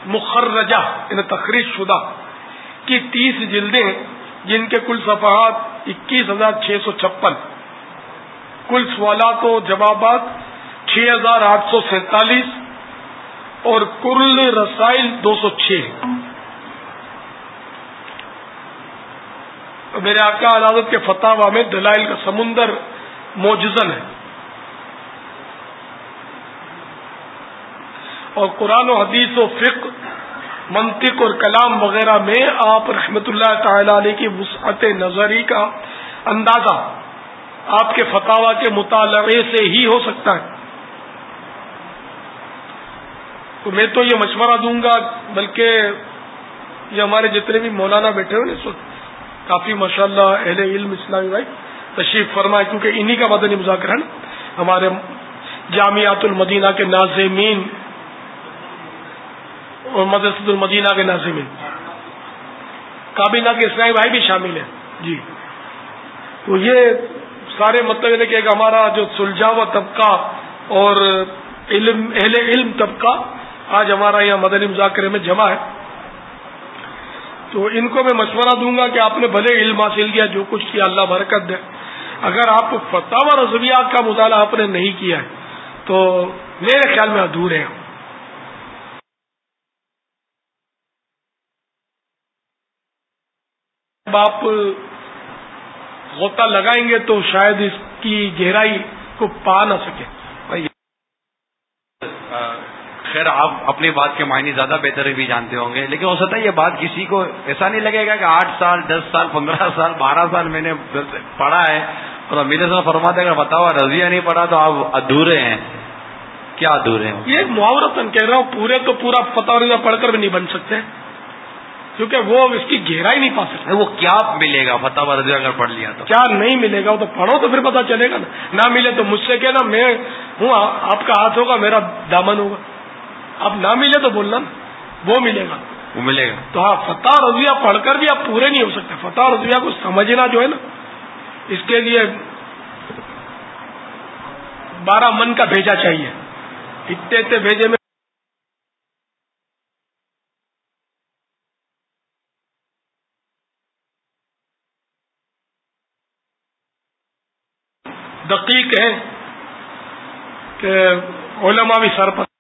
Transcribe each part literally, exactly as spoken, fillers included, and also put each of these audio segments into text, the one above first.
مخرجہ یعنی تخریج شدہ کی تیس جلدیں جن کے کل صفحات اکیس ہزار چھ سو چھپن، کل سوالات و جوابات چھ ہزار آٹھ سو سینتالیس اور کل رسائل دو سو چھ. میرے آقا اعلی حضرت کے فتاوی میں دلائل کا سمندر موجزن ہے، اور قرآن و حدیث و فقہ، منطق اور کلام وغیرہ میں آپ رحمت اللہ تعالی علیہ کی وسعت نظری کا اندازہ آپ کے فتاوی کے مطالعے سے ہی ہو سکتا ہے. تو میں تو یہ مشورہ دوں گا، بلکہ یہ ہمارے جتنے بھی مولانا بیٹھے ہوئے اس وقت کافی ماشاءاللہ اہل علم اسلامی بھائی تشریف فرمائے، کیونکہ انہی کا مدنی مذاکرہ ہے. ہمارے جامعات المدینہ کے ناظمین اور مدرسۃ المدینہ کے ناظمین، کابینہ کے اسلامی بھائی بھی شامل ہیں. جی تو یہ سارے مطلب ہے کہ ایک ہمارا جو سلجھاوا طبقہ اور علم اہل علم طبقہ آج ہمارا یہاں مدنی مذاکرے میں جمع ہے. تو ان کو میں مشورہ دوں گا کہ آپ نے بھلے علم حاصل کیا، جو کچھ کیا اللہ برکت دے، اگر آپ فتاوی رضویہ کا مطالعہ آپ نے نہیں کیا ہے تو میرے خیال میں ادھورے ہیں. آپ غوطہ لگائیں گے تو شاید اس کی گہرائی کو پا نہ سکے. خیر آپ اپنی بات کے معنی زیادہ بہتر بھی جانتے ہوں گے، لیکن ہو سکتا ہے یہ بات کسی کو ایسا نہیں لگے گا کہ آٹھ سال دس سال پندرہ سال بارہ سال میں نے پڑھا ہے اور امیر صاحب فرماتے ہیں اگر بتاؤ رضیہ نہیں پڑھا تو آپ ادھورے ہیں. کیا ادھورے ہیں؟ یہ محاورتاً کہہ رہا ہوں، پورے تو پورا فتح رضیہ پڑھ کر بھی نہیں بن سکتے، کیونکہ وہ اس کی گہرائی نہیں پا سکتے. وہ کیا ملے گا فتح رضیہ اگر پڑھ لیا تو؟ کیا نہیں ملے گا وہ تو پڑھو تو پھر پتا چلے گا نا. نہ ملے تو مجھ سے کہنا، میں ہوں آپ کا ہاتھ ہوگا میرا دامن ہوگا. اب نہ ملے تو بولنا نا، وہ ملے گا وہ ملے گا. تو ہاں فتح رضویہ پڑھ کر بھی آپ پورے نہیں ہو سکتے. فتح رضویہ کو سمجھنا جو ہے نا، اس کے لیے بارہ من کا بھیجا چاہیے. اتنے اتنے بھیجے میں دقیق ہے کہ علماء بھی سر پر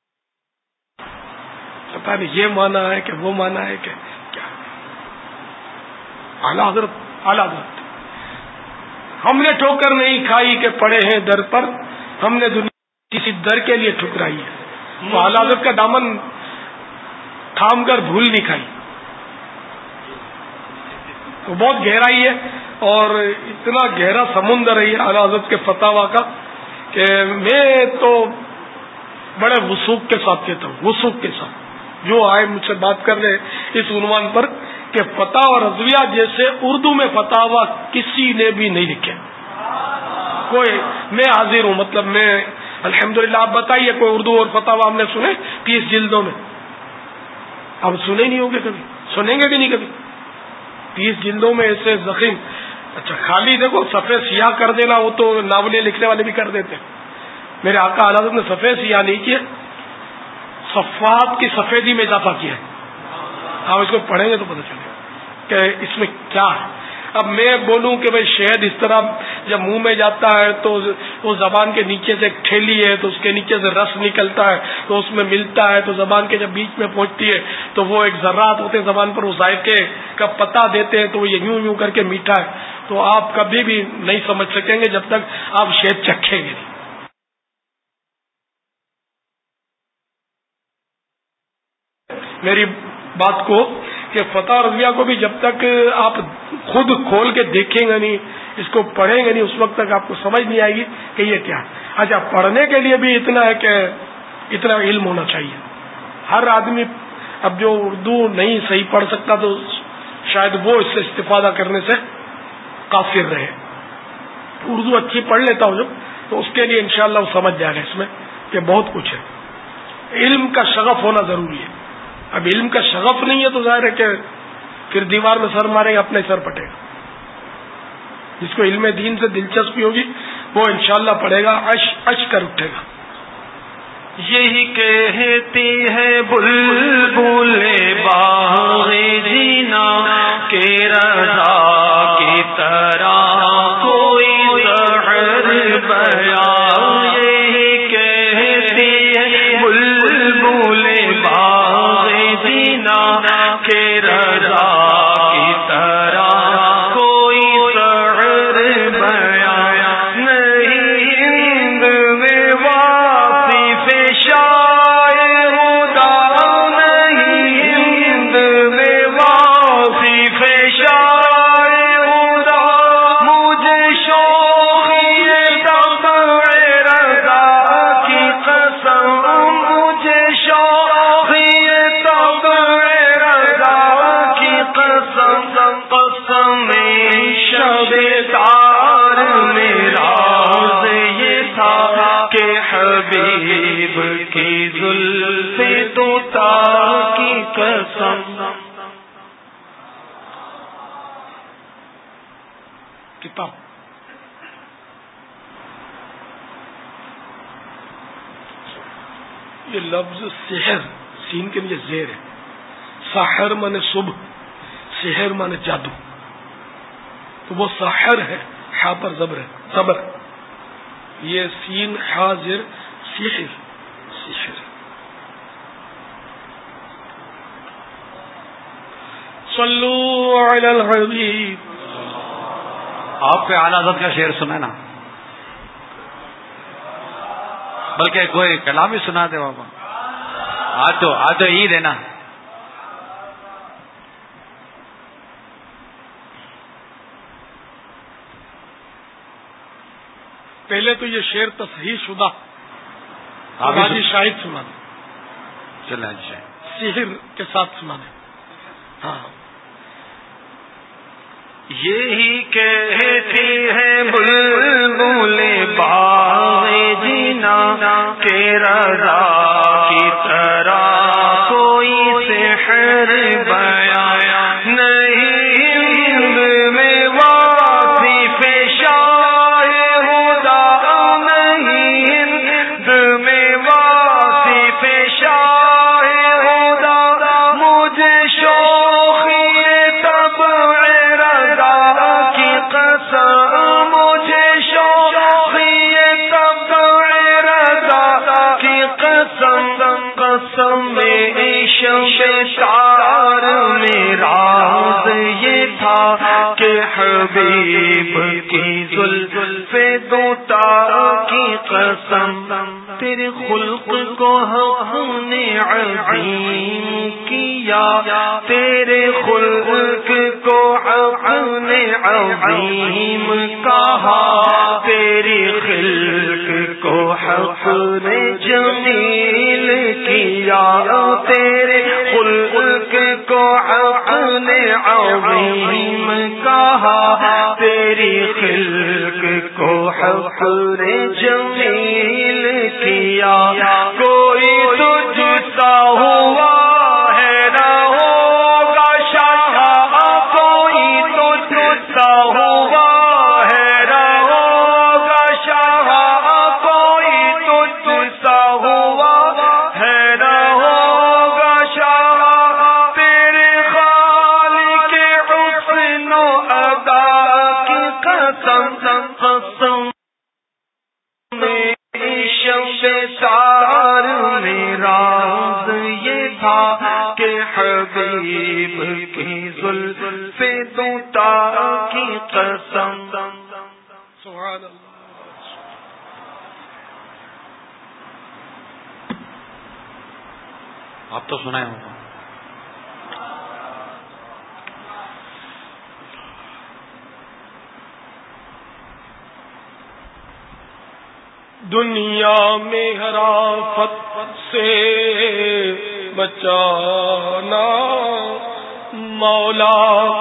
پتا نہیں یہ مانا ہے کہ وہ مانا ہے کہ کیا. اعلیٰ حضرت اعلیٰ حضرت ہم نے ٹھوکر نہیں کھائی کہ پڑے ہیں در پر، ہم نے دنیا کسی در کے لیے ٹھکرائی ہے. تو اعلیٰ حضرت کا دامن تھام کر بھول نہیں کھائی. تو بہت گہرائی ہے اور اتنا گہرا سمندر ہے یہ اعلیٰ حضرت کے فتاوی کا کہ میں تو بڑے وثوق کے ساتھ کہتا ہوں، وثوق کے ساتھ جو آئے مجھ سے بات کر رہے اس عنوان پر کہ فتاوی رضویہ جیسے اردو میں فتاوی کسی نے بھی نہیں لکھے. کوئی میں حاضر ہوں، مطلب میں الحمدللہ. آپ بتائیے کوئی اردو اور فتاوی ہم نے سنے تیس جلدوں میں؟ آپ سنے نہیں ہوں گے، کبھی سنیں گے کہ نہیں کبھی. تیس جلدوں میں ایسے زخیم. اچھا خالی دیکھو صفحے سیاہ کر دینا وہ تو ناولیں لکھنے والے بھی کر دیتے. میرے آقا اعلی حضرت نے صفحے سیاہ نہیں کیے، صفحات کی سفیدی میں اضافہ کیا ہے. آپ اس کو پڑھیں گے تو پتہ چلے گا کہ اس میں کیا ہے. اب میں بولوں کہ بھائی شہد اس طرح جب منہ میں جاتا ہے تو وہ زبان کے نیچے سے ایک ٹھیلی ہے تو اس کے نیچے سے رس نکلتا ہے تو اس میں ملتا ہے تو زبان کے جب بیچ میں پہنچتی ہے تو وہ ایک ذرات ہوتے ہیں زبان پر، وہ ذائقے کا پتہ دیتے ہیں تو وہ یوں یوں کر کے میٹھا ہے. تو آپ کبھی بھی نہیں سمجھ سکیں گے جب تک آپ شہد چکھیں گے نہیں. میری بات کو کہ فتح رضویہ کو بھی جب تک آپ خود کھول کے دیکھیں گے نہیں، اس کو پڑھیں گے نہیں، اس وقت تک آپ کو سمجھ نہیں آئے گی کہ یہ کیا ہے. اچھا پڑھنے کے لیے بھی اتنا ہے کہ اتنا علم ہونا چاہیے. ہر آدمی اب جو اردو نہیں صحیح پڑھ سکتا تو شاید وہ اس سے استفادہ کرنے سے قاصر رہے. اردو اچھی پڑھ لیتا ہوں جب تو اس کے لیے انشاءاللہ وہ سمجھ جائے گا اس میں کہ بہت کچھ ہے. علم کا شغف ہونا ضروری ہے. اب علم کا شغف نہیں ہے تو ظاہر ہے کہ پھر دیوار میں سر مارے گا اپنے سر پٹے گا. جس کو علم دین سے دلچسپی ہوگی وہ انشاءاللہ پڑھے گا، عش عش کر اٹھے گا. یہی کہتی ہے بلبل قسم. کتاب یہ لفظ سحر سین کے لیے زیر ہے. ساحر مانے صبح، سحر مانے جادو. تو وہ ساحر ہے، ہا پر زبر ہے، زبر. یہ سین حاضر سحر سحر. صلو علی الحبیب. آپ کو اعلیٰ حضرت کا شعر سنا نا، بلکہ کوئی کلام ہی سنا دے بابا. آج تو آج تو عید ہے نا. پہلے تو یہ شعر تصحیح شدہ آبادی شاہد سنا دیں. چلیں اچھا سحر کے ساتھ سنا دیں. ہاں یہی کہتی ہے بلبل باغ جینا کہ رضا کی طرح کوئی سحر بیان نہیں میں واصف شاہ خدا نہیں میں واصف شاہ خدا مجھے شوخی مجھے شوخی تب رضا کی قسم قسم میں شمشار میں راز یہ تھا کہ حبیب کی زلف دوتا کی قسم تیرے خلق کو حق نے عظیم کیا تیرے خلق کو حق نے عظیم کہا تیری خلق کو حق نے جمیل کیا تیرے خلق کو حق نے عظیم کہا تیری خلق کو حق نے جمیل کیا کوئی تجھ سا ہوا ہے نہ ہوگا شاہ کوئی تجھ سا ہوا ہے نہ ہوگا شاہ کوئی تجھ سا ہوا ہے نہ ہوگا شاہ تیرے خالق حسن و ادا کی قسم قسم شمشار میں راز یہ تھا کہ حبیب کی زلف دوتا کی قسم. سبحان اللہ. آپ تو سنا ہوگا. دنیا میں حرافت سے بچانا مولا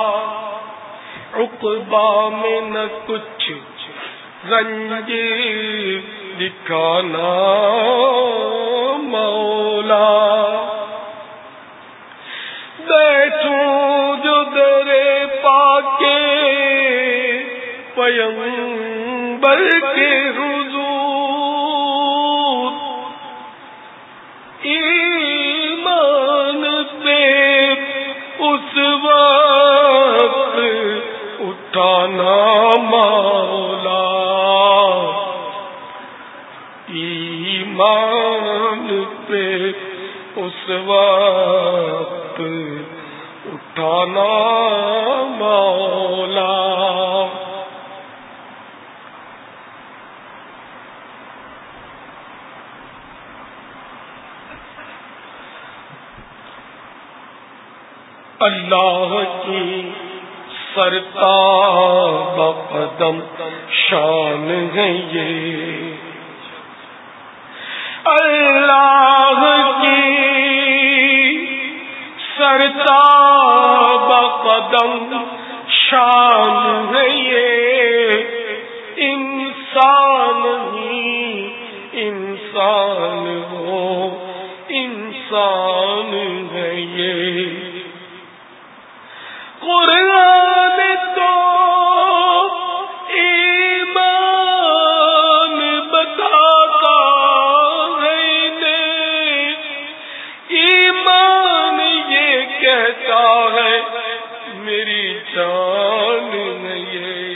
عقبا میں نہ کچھ رنج دکھانا مولا بیٹھوں جو درے پاکے پیغمبر کے حضور ایمان پہ اس وقت اٹھانا مولا ایمان پہ اس وقت اٹھانا مولا. اللہ کی سرتاب قدم شان ہے یہ اللہ کی سرتاب قدم شان ہے یہ انسان ہی انسان ہو انسان ہے یہ کہتا ہے میری جان نہیں،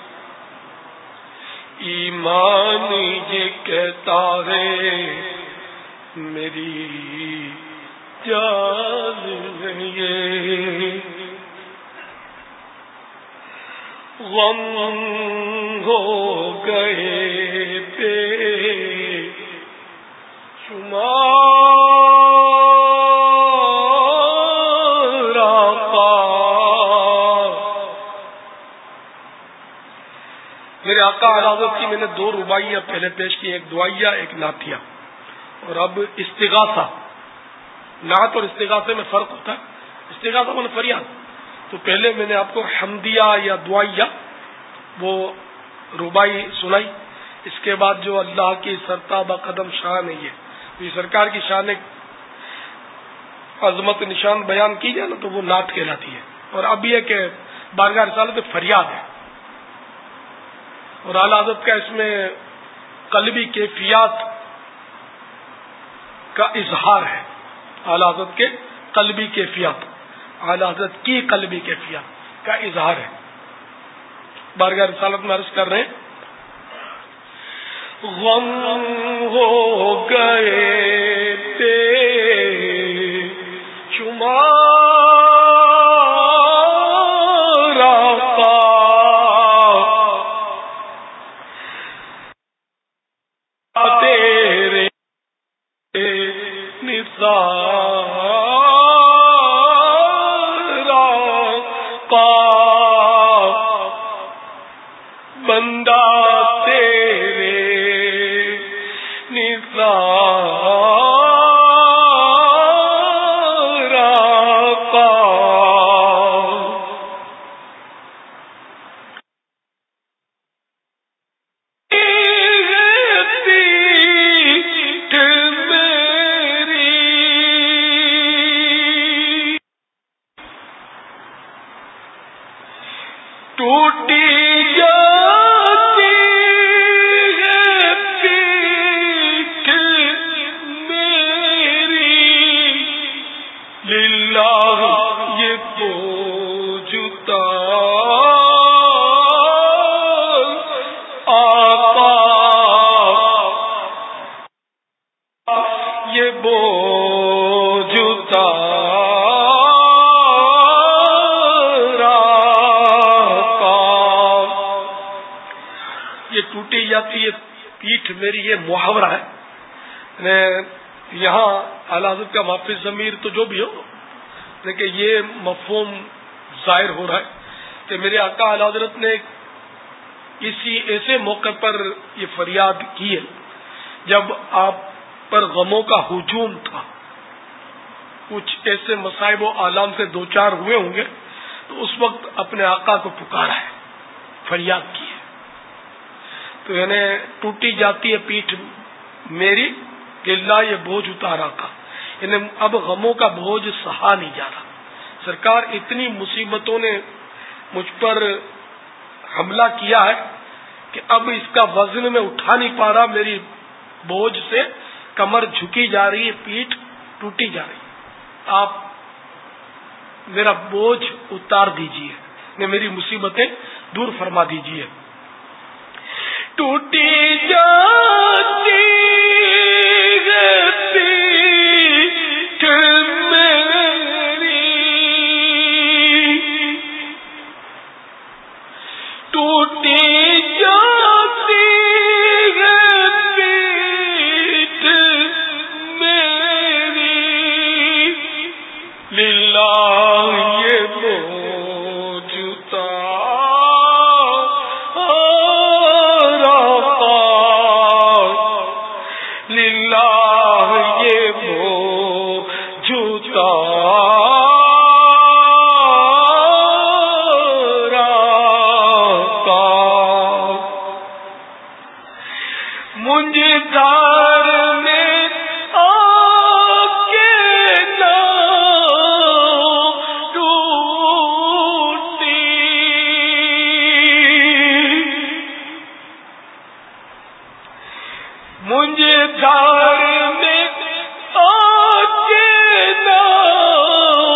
ایمان یہ کہتا ہے میری جان نہیں، غم ہو گئے بے شمار آقا، میرے آقا اعلی حضرت کی میں نے دو رباعیاں پہلے پیش کی، ایک دعائیہ ایک نعتیہ، اور اب استغاثہ۔ نعت اور استغاثے میں فرق ہوتا ہے، استغاثہ میں فریاد، تو پہلے میں نے آپ کو حمدیہ یا دعائیہ وہ ربائی سنائی، اس کے بعد جو اللہ کی سرتابہ قدم شان ہے، یہ یہ سرکار کی شان عظمت نشان بیان کی جائے نا تو وہ نعت کہلاتی ہے، اور اب یہ کہ بارگاہ رسالت فریاد ہے، اور اعلی حضرت کا اس میں قلبی کیفیات کا اظہار ہے، اعلی حضرت کے قلبی کیفیات، اعلی حضرت کی قلبی کیفیات کا اظہار ہے۔ بارگاہ رسالت میں عرض کر رہے ہیں، غم ہو گئے بے شمار آقا، تیرے نثار آقا، بندہ تیرے نثار آقا، ٹوٹی جاتی ہے پیٹھ میری، للہ یہ بوجھ اتار آقا، یہ بوجھ اتار آقا، یہ ٹوٹی جاتی ہے پیٹھ میری، یہ محاورہ ہے، یہاں اعلی حضرت کا معافی ضمیر تو جو بھی ہو، لیکن یہ مفہوم ظاہر ہو رہا ہے کہ میرے آقا اعلی حضرت نے اسی ایسے موقع پر یہ فریاد کی ہے جب آپ پر غموں کا ہجوم تھا، کچھ ایسے مصائب و آلام سے دوچار ہوئے ہوں گے، تو اس وقت اپنے آقا کو پکارا ہے، فریاد کی ہے، تو یعنی ٹوٹی جاتی ہے پیٹھ میری، للہ یہ بوجھ اتارا کا، یعنی اب غموں کا بوجھ سہا نہیں جا رہا، سرکار اتنی مصیبتوں نے مجھ پر حملہ کیا ہے کہ اب اس کا وزن میں اٹھا نہیں پا رہا، میری بوجھ سے کمر جھکی جا رہی ہے، پیٹھ ٹوٹی جا رہی ہے، آپ میرا بوجھ اتار دیجیے، میری مصیبتیں دور فرما دیجیے۔ ٹوٹی جاتی ہے پیٹھ میری، ٹوٹی جاتی ہے پیٹھ میری، للہ یہ بوجھ اتار آقا، للہ یہ بوجھ اتار آقا، مجھے دار میں آ کے نہ ٹوٹی، مجھے دار میں آ کے نہ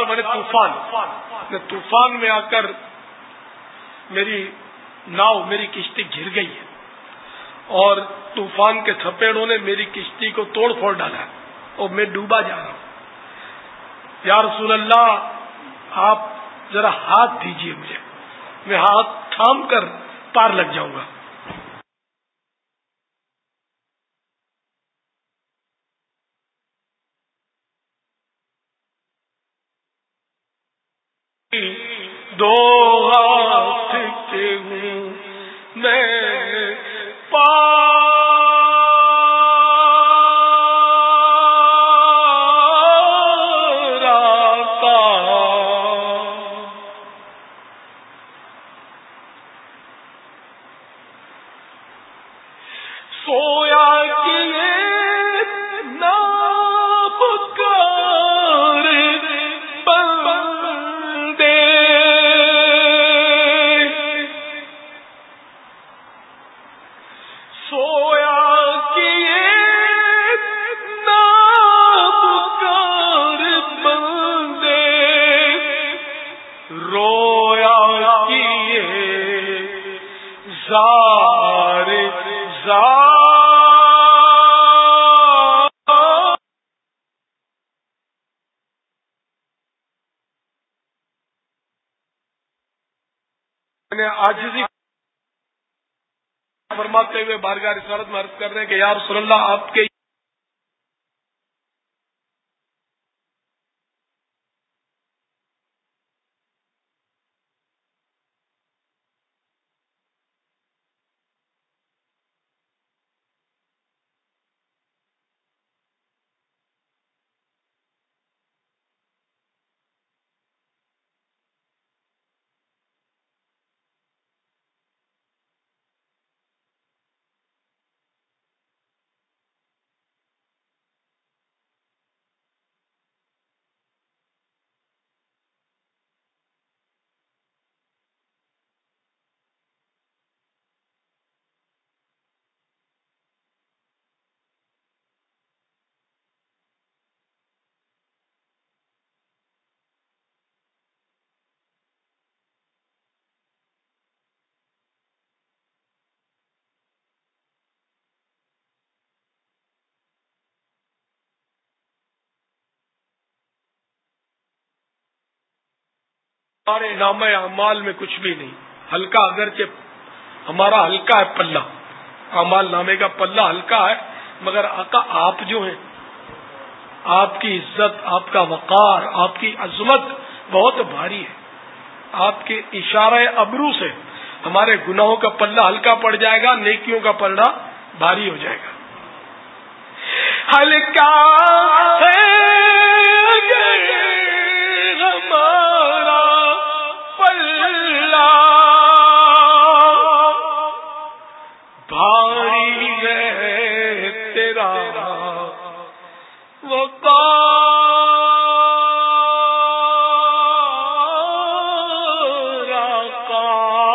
بڑے طوفان، طوفان میں آ کر میری ناؤ میری کشتی گر گئی ہے اور طوفان کے تھپیڑوں نے میری کشتی کو توڑ پھوڑ ڈالا ہے اور میں ڈوبا جا رہا ہوں. یا رسول اللہ آپ ذرا ہاتھ دیجئے مجھے، میں ہاتھ تھام کر پار لگ جاؤں گا. دو ہاتھ کے ہوں میں پار آتا، سویا کیے نہ پکار بندے، سویا کیے نہ پکار بندے، رویا کیے زار زار. عاجزی فرماتے ہوئے بارگاہ رسالت میں عرض کر رہے ہیں کہ یا رسول اللہ آپ کے ہمارے نام اعمال میں کچھ بھی نہیں، ہلکا اگرچہ ہمارا ہلکا ہے پلہ، اعمال نامے کا پلہ ہلکا ہے، مگر آقا آپ جو ہیں آپ کی عزت، آپ کا وقار، آپ کی عظمت بہت بھاری ہے. آپ کے اشارہ ابرو سے ہمارے گناہوں کا پلہ ہلکا پڑ جائے گا، نیکیوں کا پلہ بھاری ہو جائے گا. ہلکا ہے ہمارا پلہ، بھاری ہے تیرا وقار آقا،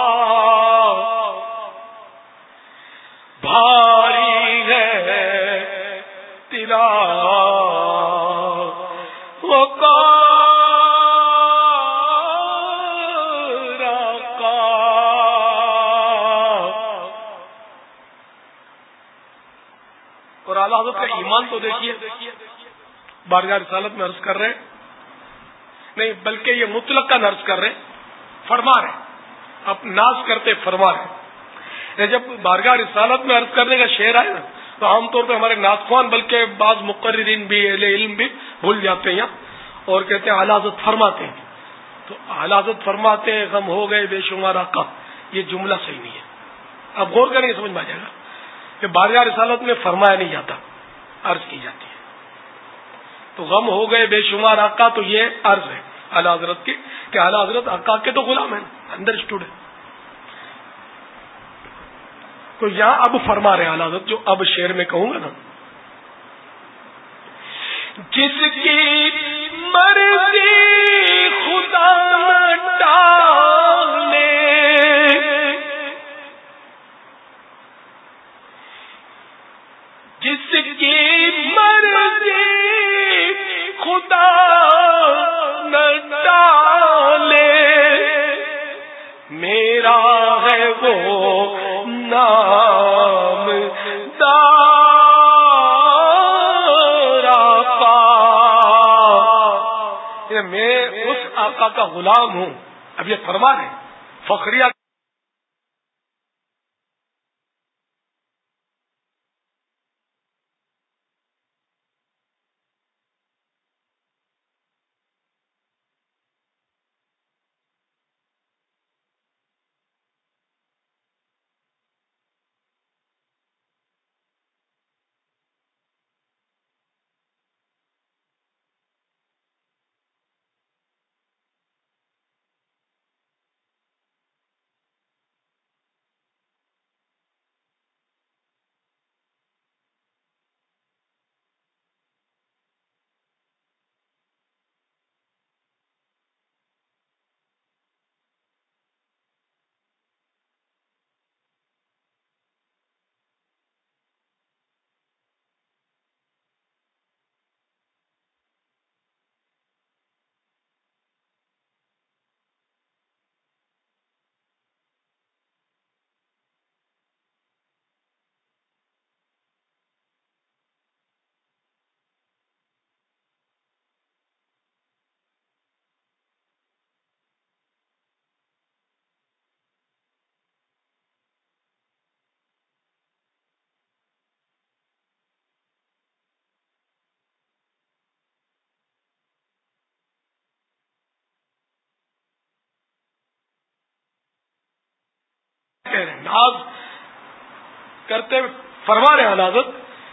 بھاری ہے تیرا وقار آقا. اور اعلیٰ حضرت کا ایمان تو دیکھیے، بارگاہ رسالت میں عرض کر رہے ہیں، نہیں بلکہ یہ مطلق کا عرض کر رہے ہیں، فرما رہے اب ناز کرتے فرما رہے. جب بارگاہ رسالت میں عرض کرنے کا شعر آئے نا تو عام طور پہ ہمارے ناطخوان بلکہ بعض مقررین بھی اہل علم بھی بھول جاتے ہیں اور کہتے ہیں اعلیٰ حضرت فرماتے ہیں. تو اعلیٰ حضرت فرماتے ہیں غم ہو گئے بے شمار آقا، یہ جملہ صحیح نہیں ہے. اب غور کریں گے سمجھ میں آ جائے گا کہ بارگاہ رسالت میں فرمایا نہیں جاتا، عرض کی جاتی ہے. تو غم ہو گئے بے شمار آقا، تو یہ عرض ہے اعلیٰ حضرت کی کہ اعلیٰ حضرت آقا کے تو غلام ہیں، اندر اسٹوڈ ہے. تو یہاں اب فرما رہے اعلیٰ حضرت، جو اب شعر میں کہوں گا نا، جس کی مرضی خدا ڈالے، جس کی مرضی خدا نہ ڈالے میرا ہے وہ نام دارا پا، میں اس آقا کا غلام ہوں. اب یہ فرمان ہے فخریہ ناز کرتے فرما رہے ہیں حضرت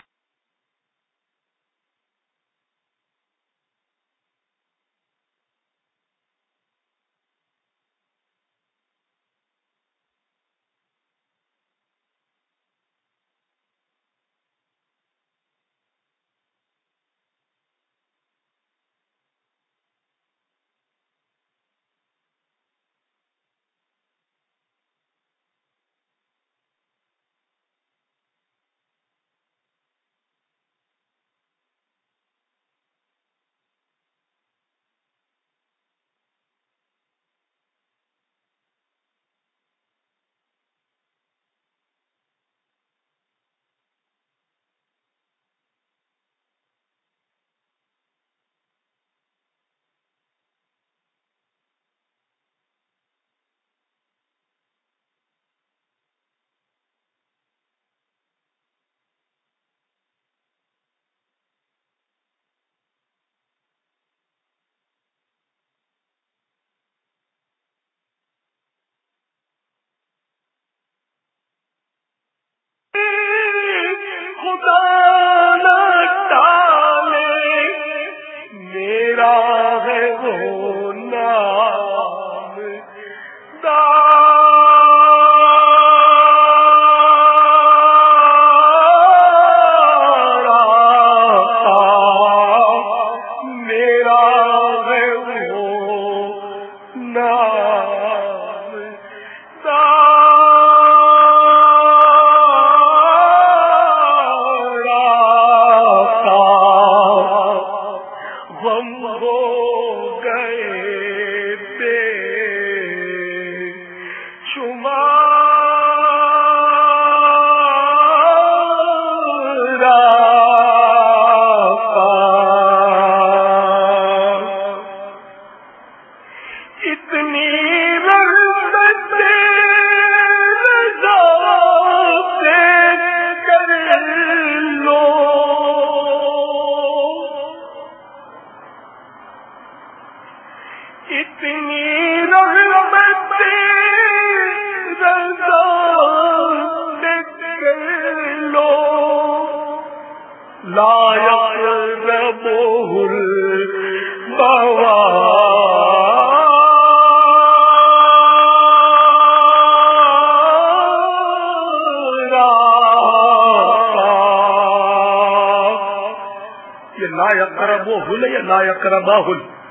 لا یقربوہ یا لا یقرباہ،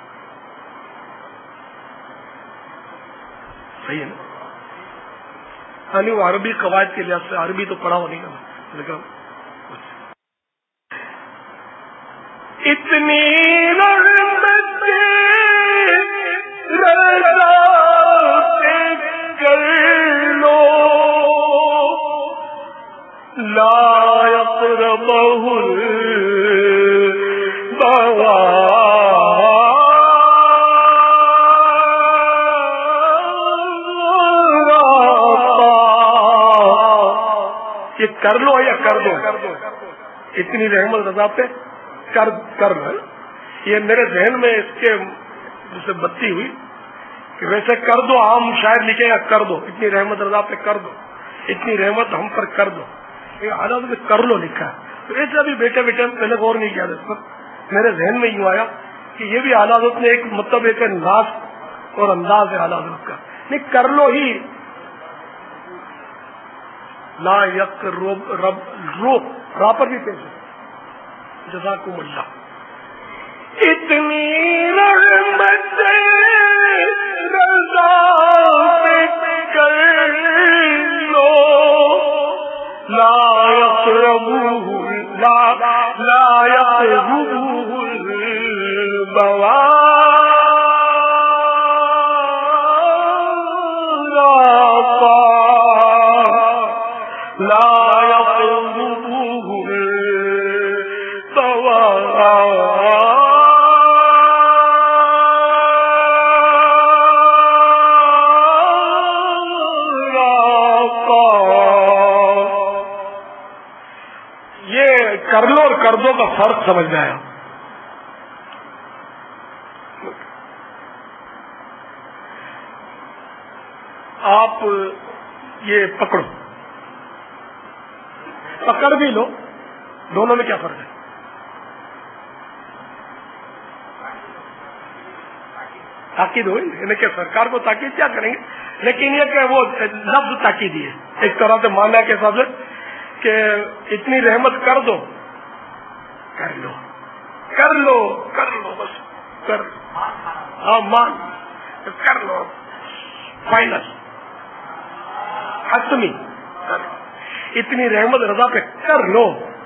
صحیح ہے نا؟ یعنی وہ عربی قواعد کے لحاظ سے عربی تو پڑھا ہو نہیں گا، لیکن اتنی رحمت رضا سے کر لو لا يقربه یہ کر لو یا کر دو، اتنی رحمت رضا پہ کر کر لو. یہ میرے ذہن میں اس کے جیسے بتی ہوئی کہ ویسے کر دو، عام شاعر لکھے گا کر دو، اتنی رحمت رضا پہ کر دو، اتنی رحمت ہم پر کر دو. یہ حالات میں کر لو لکھا ہے. تو ایسا بھی بیٹے بیٹے پہلے غور نہیں کیا تھا، میرے ذہن میں یوں آیا کہ یہ بھی حالات نے ایک مطلب ایک انداز اور انداز ہے حالات کا. نہیں کر لو ہی لا یک رب رب رو را پر بھی پیش جزاکم اللہ. اتنی رحمت رضا پہ کر لو لا يقربه لا لا يقربه البوار لا يقربه البوار کر لو اور کر دو کا فرق سمجھ میں آیا. آپ یہ پکڑو، پکڑ بھی لو، دونوں میں کیا فرق ہے؟ تاکید ہوئی یعنی کہ سرکار کو تاکید کیا کریں گے، لیکن یہ کہ وہ لفظ تاکید ہے ایک طرح سے ماننا کے حساب سے کہ اتنی رحمت کر دو، کر لو کر لو کر لو بس کر ہاں مان کر لو فائنل حتمی کر لو. اتنی رحمت رضا پہ کر لو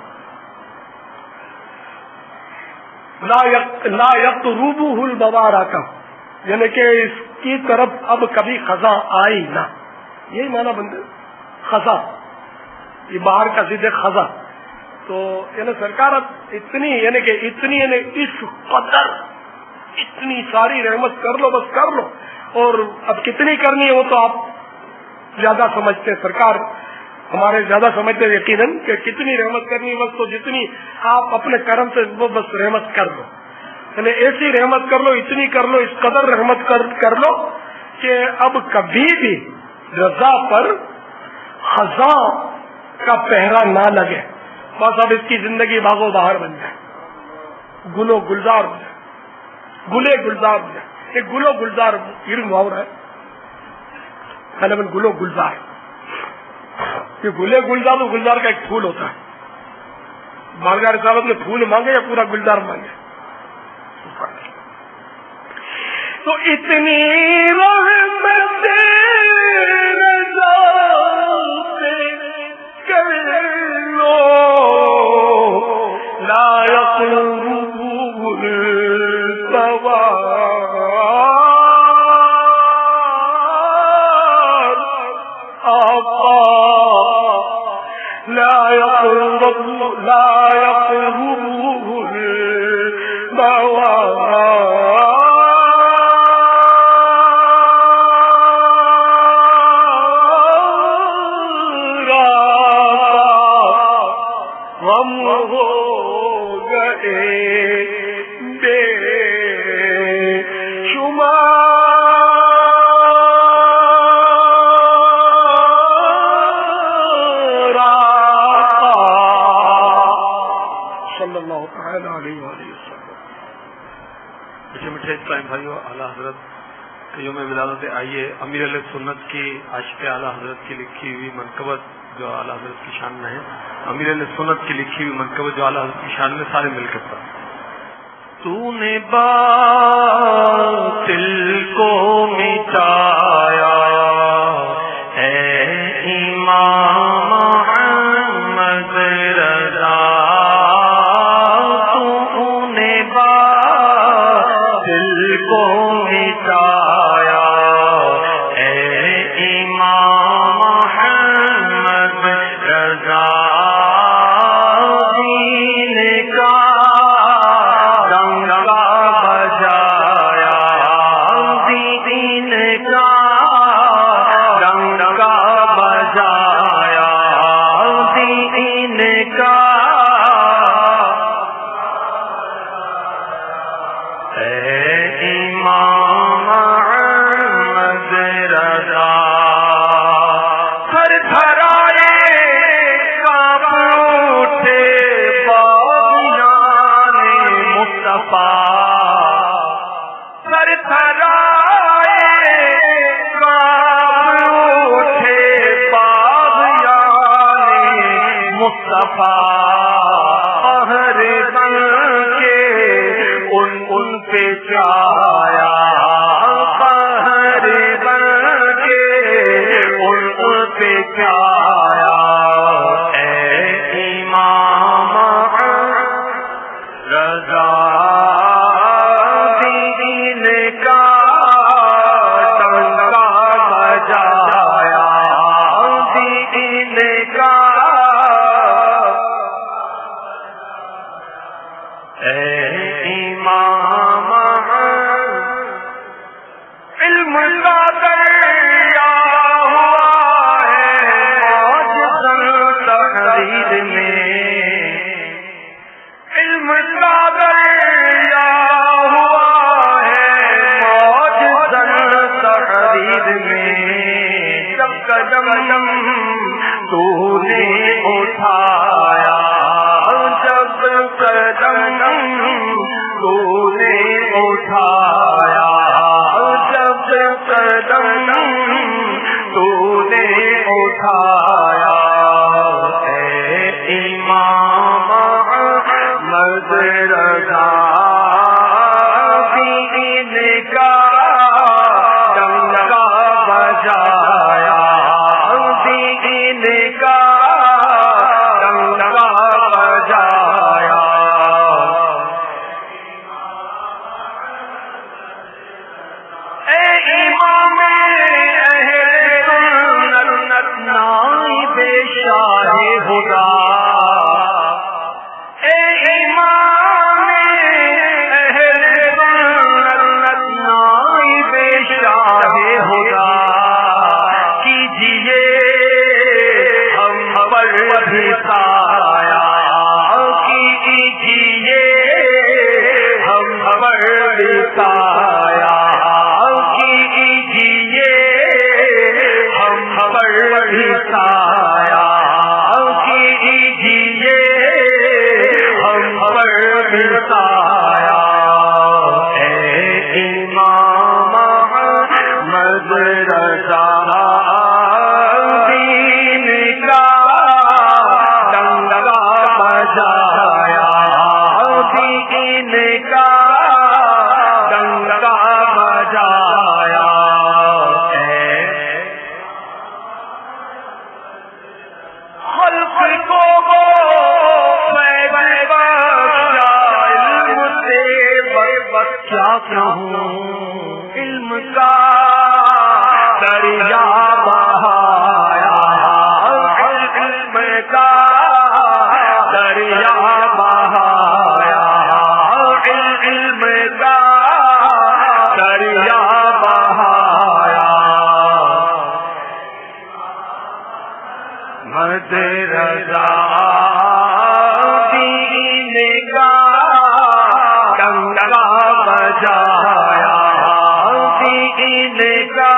لا یقربہ البوار کا یعنی کہ اس کی طرف اب کبھی خزاں آئی نہ. یہی مانا بندے خزاں یہ باہر کا ضد خزاں. تو یعنی سرکار اب اتنی یعنی کہ اتنی یعنی اس قدر اتنی ساری رحمت کر لو بس کر لو. اور اب کتنی کرنی ہے وہ تو آپ زیادہ سمجھتے ہیں، سرکار ہمارے زیادہ سمجھتے ہیں یقیناً کہ کتنی رحمت کرنی بس تو جتنی آپ اپنے کرم سے وہ بس رحمت کر لو. یعنی ایسی رحمت کر لو، اتنی کر لو، اس قدر رحمت کر کر لو کہ اب کبھی بھی رضا پر خزاں کا پہرا نہ لگے. بس اب اس کی زندگی باغ و بہار بن جائے، گلو گلزار ہو جائے، گلے گلزار ہو جائے. ایک گلو گلزار یہ محاورہ ہے گلو گلزار. یہ گلے گلزار تو گلزار کا ایک پھول ہوتا ہے. بارگاہ رسالت میں پھول مانگے یا پورا گلزار مانگے؟ تو اتنی رحمت رضا پہ کر لو لا يقربه البوار آقا لا يقربه لا يقربه البوار بھائیو اعلیٰ حضرت یوم ولادت آئیے امیر علیہ سنت کی عاشق اعلیٰ حضرت کی لکھی ہوئی منقبت جو اعلیٰ حضرت کی شان میں ہے، امیر علیہ سنت کی لکھی ہوئی منقبت جو اعلیٰ حضرت کی شان میں، سارے مل کر پڑھ. تو نے باطل کو مٹایا اے امام محمد رضا، تو نے پہ چایا قہر بن کے ان پہ چایا اے امام رضا دین کا ڈنکا بجایا دین کا اے امام علم کا دریا ہوا ہے موج تحریر میں علم کا دریا ہوا ہے موج تحریر میں جب قدم تو نے اٹھایا جب قدم تو نے اٹھایا جب قدم تو نے اٹھایا اے امام احمد رضا دین کا ڈنکا بجایا دین کا ڈنکا بجایا اے امام اہل سنت نائب شاہ خدا اے امام اہل سنت نائب شاہ خدا کیجیے ہم پر بھی سایہ کیجیے ہم پر بھی سایہ کیجیے ہم پر بھی سایہ کیجیے ہم پر بھی سایہ اے امام احمد رضا دین کا ڈنکا بجایا دین کا ڈنکا بجایا خلق کو علم سے بس کیا کہوں علم کا دریا بہایا علم کا دریا بہایا علم کا دریا بہایا مد رضا دین کا ڈنکا بجایا دین کا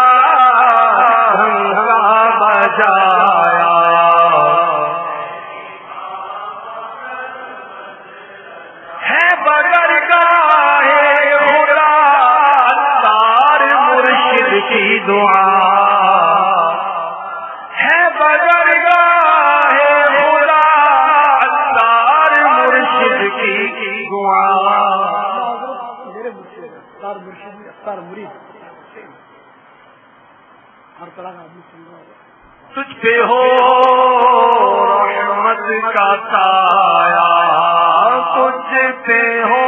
ڈنکا بجایا ہے بگرگاہ خدا تار مرشد کی دعا ہے بگرگاہ خدا تار مرشد کی دعا اختار مرشد اختار مرید ہر طرح کا آدمی سن رہا ہوگا تجھ پہ ہو رحمت کا سایہ تجھ پہ ہو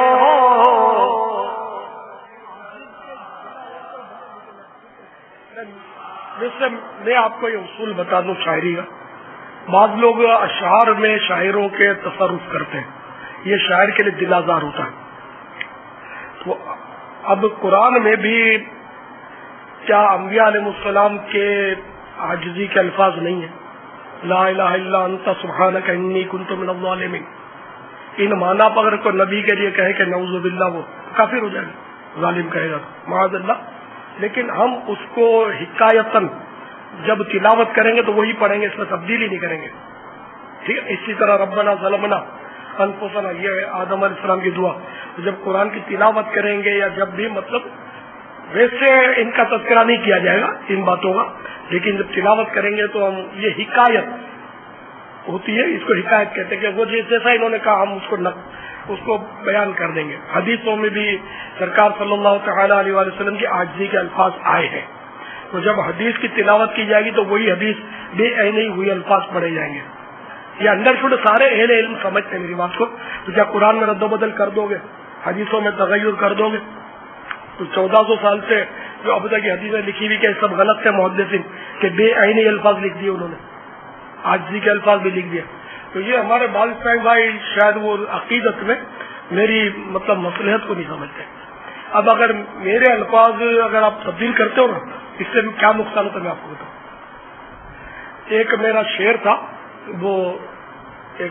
جیسے میں آپ کو یہ اصول بتا دوں شاعری کا بعض لوگ اشعار میں شاعروں کے تصرف کرتے ہیں یہ شاعر کے لیے دل آزار ہوتا ہے تو اب قرآن میں بھی کیا انبیاء علیہ السلام کے عاجزی کے الفاظ نہیں ہیں لا الہ الا انت سبحانک انی کنت من الظالمین ان معنی پر اگر کوئی نبی کے لیے کہے کہ نعوذ باللہ وہ کافر ہو جائے گا ظالم کہے گا معاذ اللہ لیکن ہم اس کو حکایتاً جب تلاوت کریں گے تو وہی پڑھیں گے اس میں تبدیلی نہیں کریں گے ٹھیک ہے اسی طرح ربنا ظلمنا انفسنا یہ آدم علیہ السلام کی دعا جب قرآن کی تلاوت کریں گے یا جب بھی مطلب ویسے ان کا تذکرہ نہیں کیا جائے گا ان باتوں کا لیکن جب تلاوت کریں گے تو ہم یہ حکایت ہوتی ہے اس کو حکایت کہتے ہیں کہ وہ جیسا انہوں نے کہا ہم اس کو اس کو بیان کر دیں گے. حدیثوں میں بھی سرکار صلی اللہ تعالی علیہ وآلہ وسلم کی عاجزی کے الفاظ آئے ہیں. تو جب حدیث کی تلاوت کی جائے گی تو وہی حدیث بے عینی ہوئی الفاظ پڑھے جائیں گے. یہ انڈرسٹوڈ سارے اہل علم سمجھتے ہیں میری بات کو. تو کیا قرآن میں رد و بدل کر دو گے, حدیثوں میں تغیر کر دو گے؟ تو چودہ سو سال سے جو اب تک حدیثیں لکھی ہوئی کہ سب غلط تھے محدثین کہ بے عینی الفاظ لکھ دیے انہوں نے, عاجزی کے الفاظ بھی لکھ دیے. تو یہ ہمارے بال اسماعیل بھائی شاید وہ عقیدت میں میری مطلب مصلحت کو نہیں سمجھتے. اب اگر میرے الفاظ اگر آپ تبدیل کرتے ہو نا, اس سے کیا نقصان ہوتا ہے میں آپ کو بتاؤں. ایک میرا شعر تھا, وہ ایک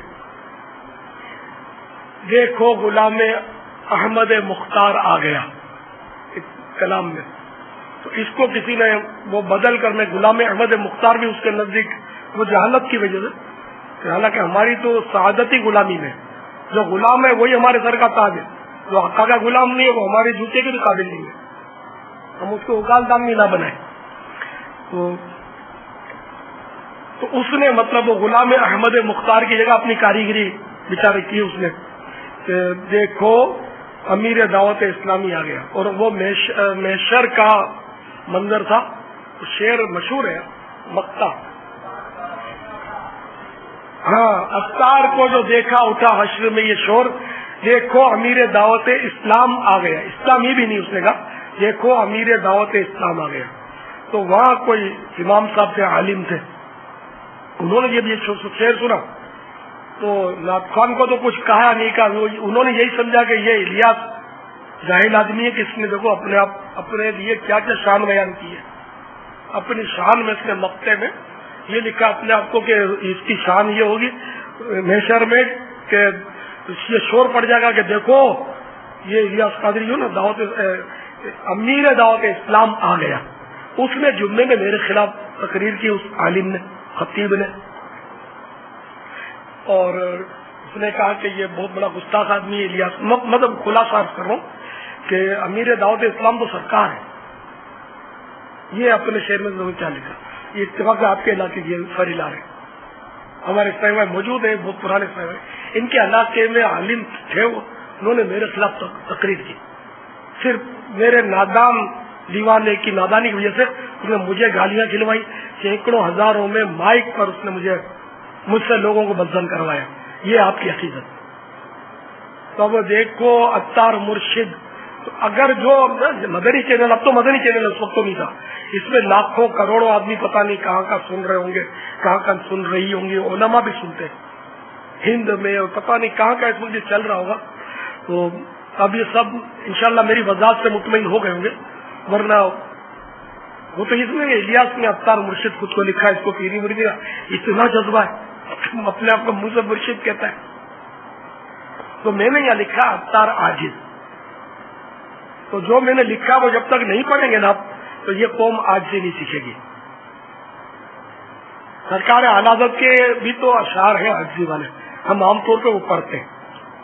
دیکھو غلام احمد مختار آ گیا ایک کلام میں, تو اس کو کسی نے وہ بدل کر میں غلام احمد مختار بھی اس کے نزدیک وہ جہالت کی وجہ سے, حالانکہ ہماری تو سعادتی غلامی میں جو غلام ہے وہی ہمارے سر کا تاج ہے, جو حقا کا غلام نہیں ہے وہ ہمارے جوتے کے بھی قابل نہیں ہے, ہم اس کو اکال دامی نہ بنائیں. تو تو اس نے مطلب وہ غلام احمد مختار کی جگہ اپنی کاریگری بیچارے کی اس نے کہ دیکھو امیر دعوت اسلامی آ گیا, اور وہ محشر کا منظر تھا. شعر مشہور ہے مقطع, ہاں افطار کو جو دیکھا اٹھا حشر میں یہ شور, دیکھو امیر دعوت اسلام آ گیا. اسلامی بھی نہیں اس نے کہا, دیکھو امیر دعوت اسلام آ گیا. تو وہاں کوئی امام صاحب تھے, عالم تھے, انہوں نے جب یہ شعر سنا تو نعت خوان کو تو کچھ کہا نہیں کہا, انہوں نے یہی سمجھا کہ یہ الیاس جاہل آدمی ہے کہ اس نے دیکھو اپنے آپ اپنے لیے کیا کیا شان بیان کی ہے. اپنی شان میں اس نے مقطع میں یہ لکھا اپنے آپ کو کہ اس کی شان یہ ہوگی محشر میں کہ یہ شور پڑ جائے گا کہ دیکھو یہ الیاس قادری جو نا دعوت امیر دعوت اسلام آ گیا. اس نے جمعے میں میرے خلاف تقریر کی, اس عالم نے, خطیب نے, اور اس نے کہا کہ یہ بہت بڑا گستاخ آدمی ہے الیاس. مطلب خلاصہ عرض کر رہا ہوں کہ امیر دعوت اسلام تو سرکار ہے. یہ اپنے شہر میں کیا لکھا, یہ اتفاق آپ کے علاقے کی ساری لا رہے ہیں, ہمارے اسلائی بھائی موجود ہیں, بہت پرانے اسلائی بھائی, ان کے علاقے میں عالم تھے, وہ انہوں نے میرے خلاف تقریر کی. صرف میرے نادان دیوانے کی نادانی کی وجہ سے اس نے مجھے گالیاں کھلوائی, سینکڑوں ہزاروں میں مائک پر اس نے مجھے مجھ سے لوگوں کو بدزن کروایا. یہ آپ کی عقیدت. تو اب دیکھو عطار مرشد, تو اگر جو مدنی چینل, اب تو مدنی چینل اس وقت تو نہیں تھا, اس میں لاکھوں کروڑوں آدمی پتہ نہیں کہاں کا سن رہے ہوں گے, کہاں کا سن رہی ہوں گی, علماء بھی سنتے ہند میں, اور پتہ نہیں کہاں کا اس وقت چل رہا ہوگا. تو اب یہ سب انشاءاللہ میری وضاحت سے مطمئن ہو گئے ہوں گے, ورنہ وہ تو اس میں الیاس نے عطار مرشد خود کو لکھا, اس کو پیری مرشد اتنا جذبہ ہے, اپنے آپ کو منہ سے مرشد کہتا ہے. تو میں نے یہ لکھا عطار عاجز. تو جو میں نے لکھا وہ جب تک نہیں پڑھیں گے نا تو یہ قوم آج سے نہیں سیکھے گی. سرکار اعلی حضرت کے بھی تو اشعار ہیں عاجزی والے, ہم عام طور پہ وہ پڑھتے ہیں,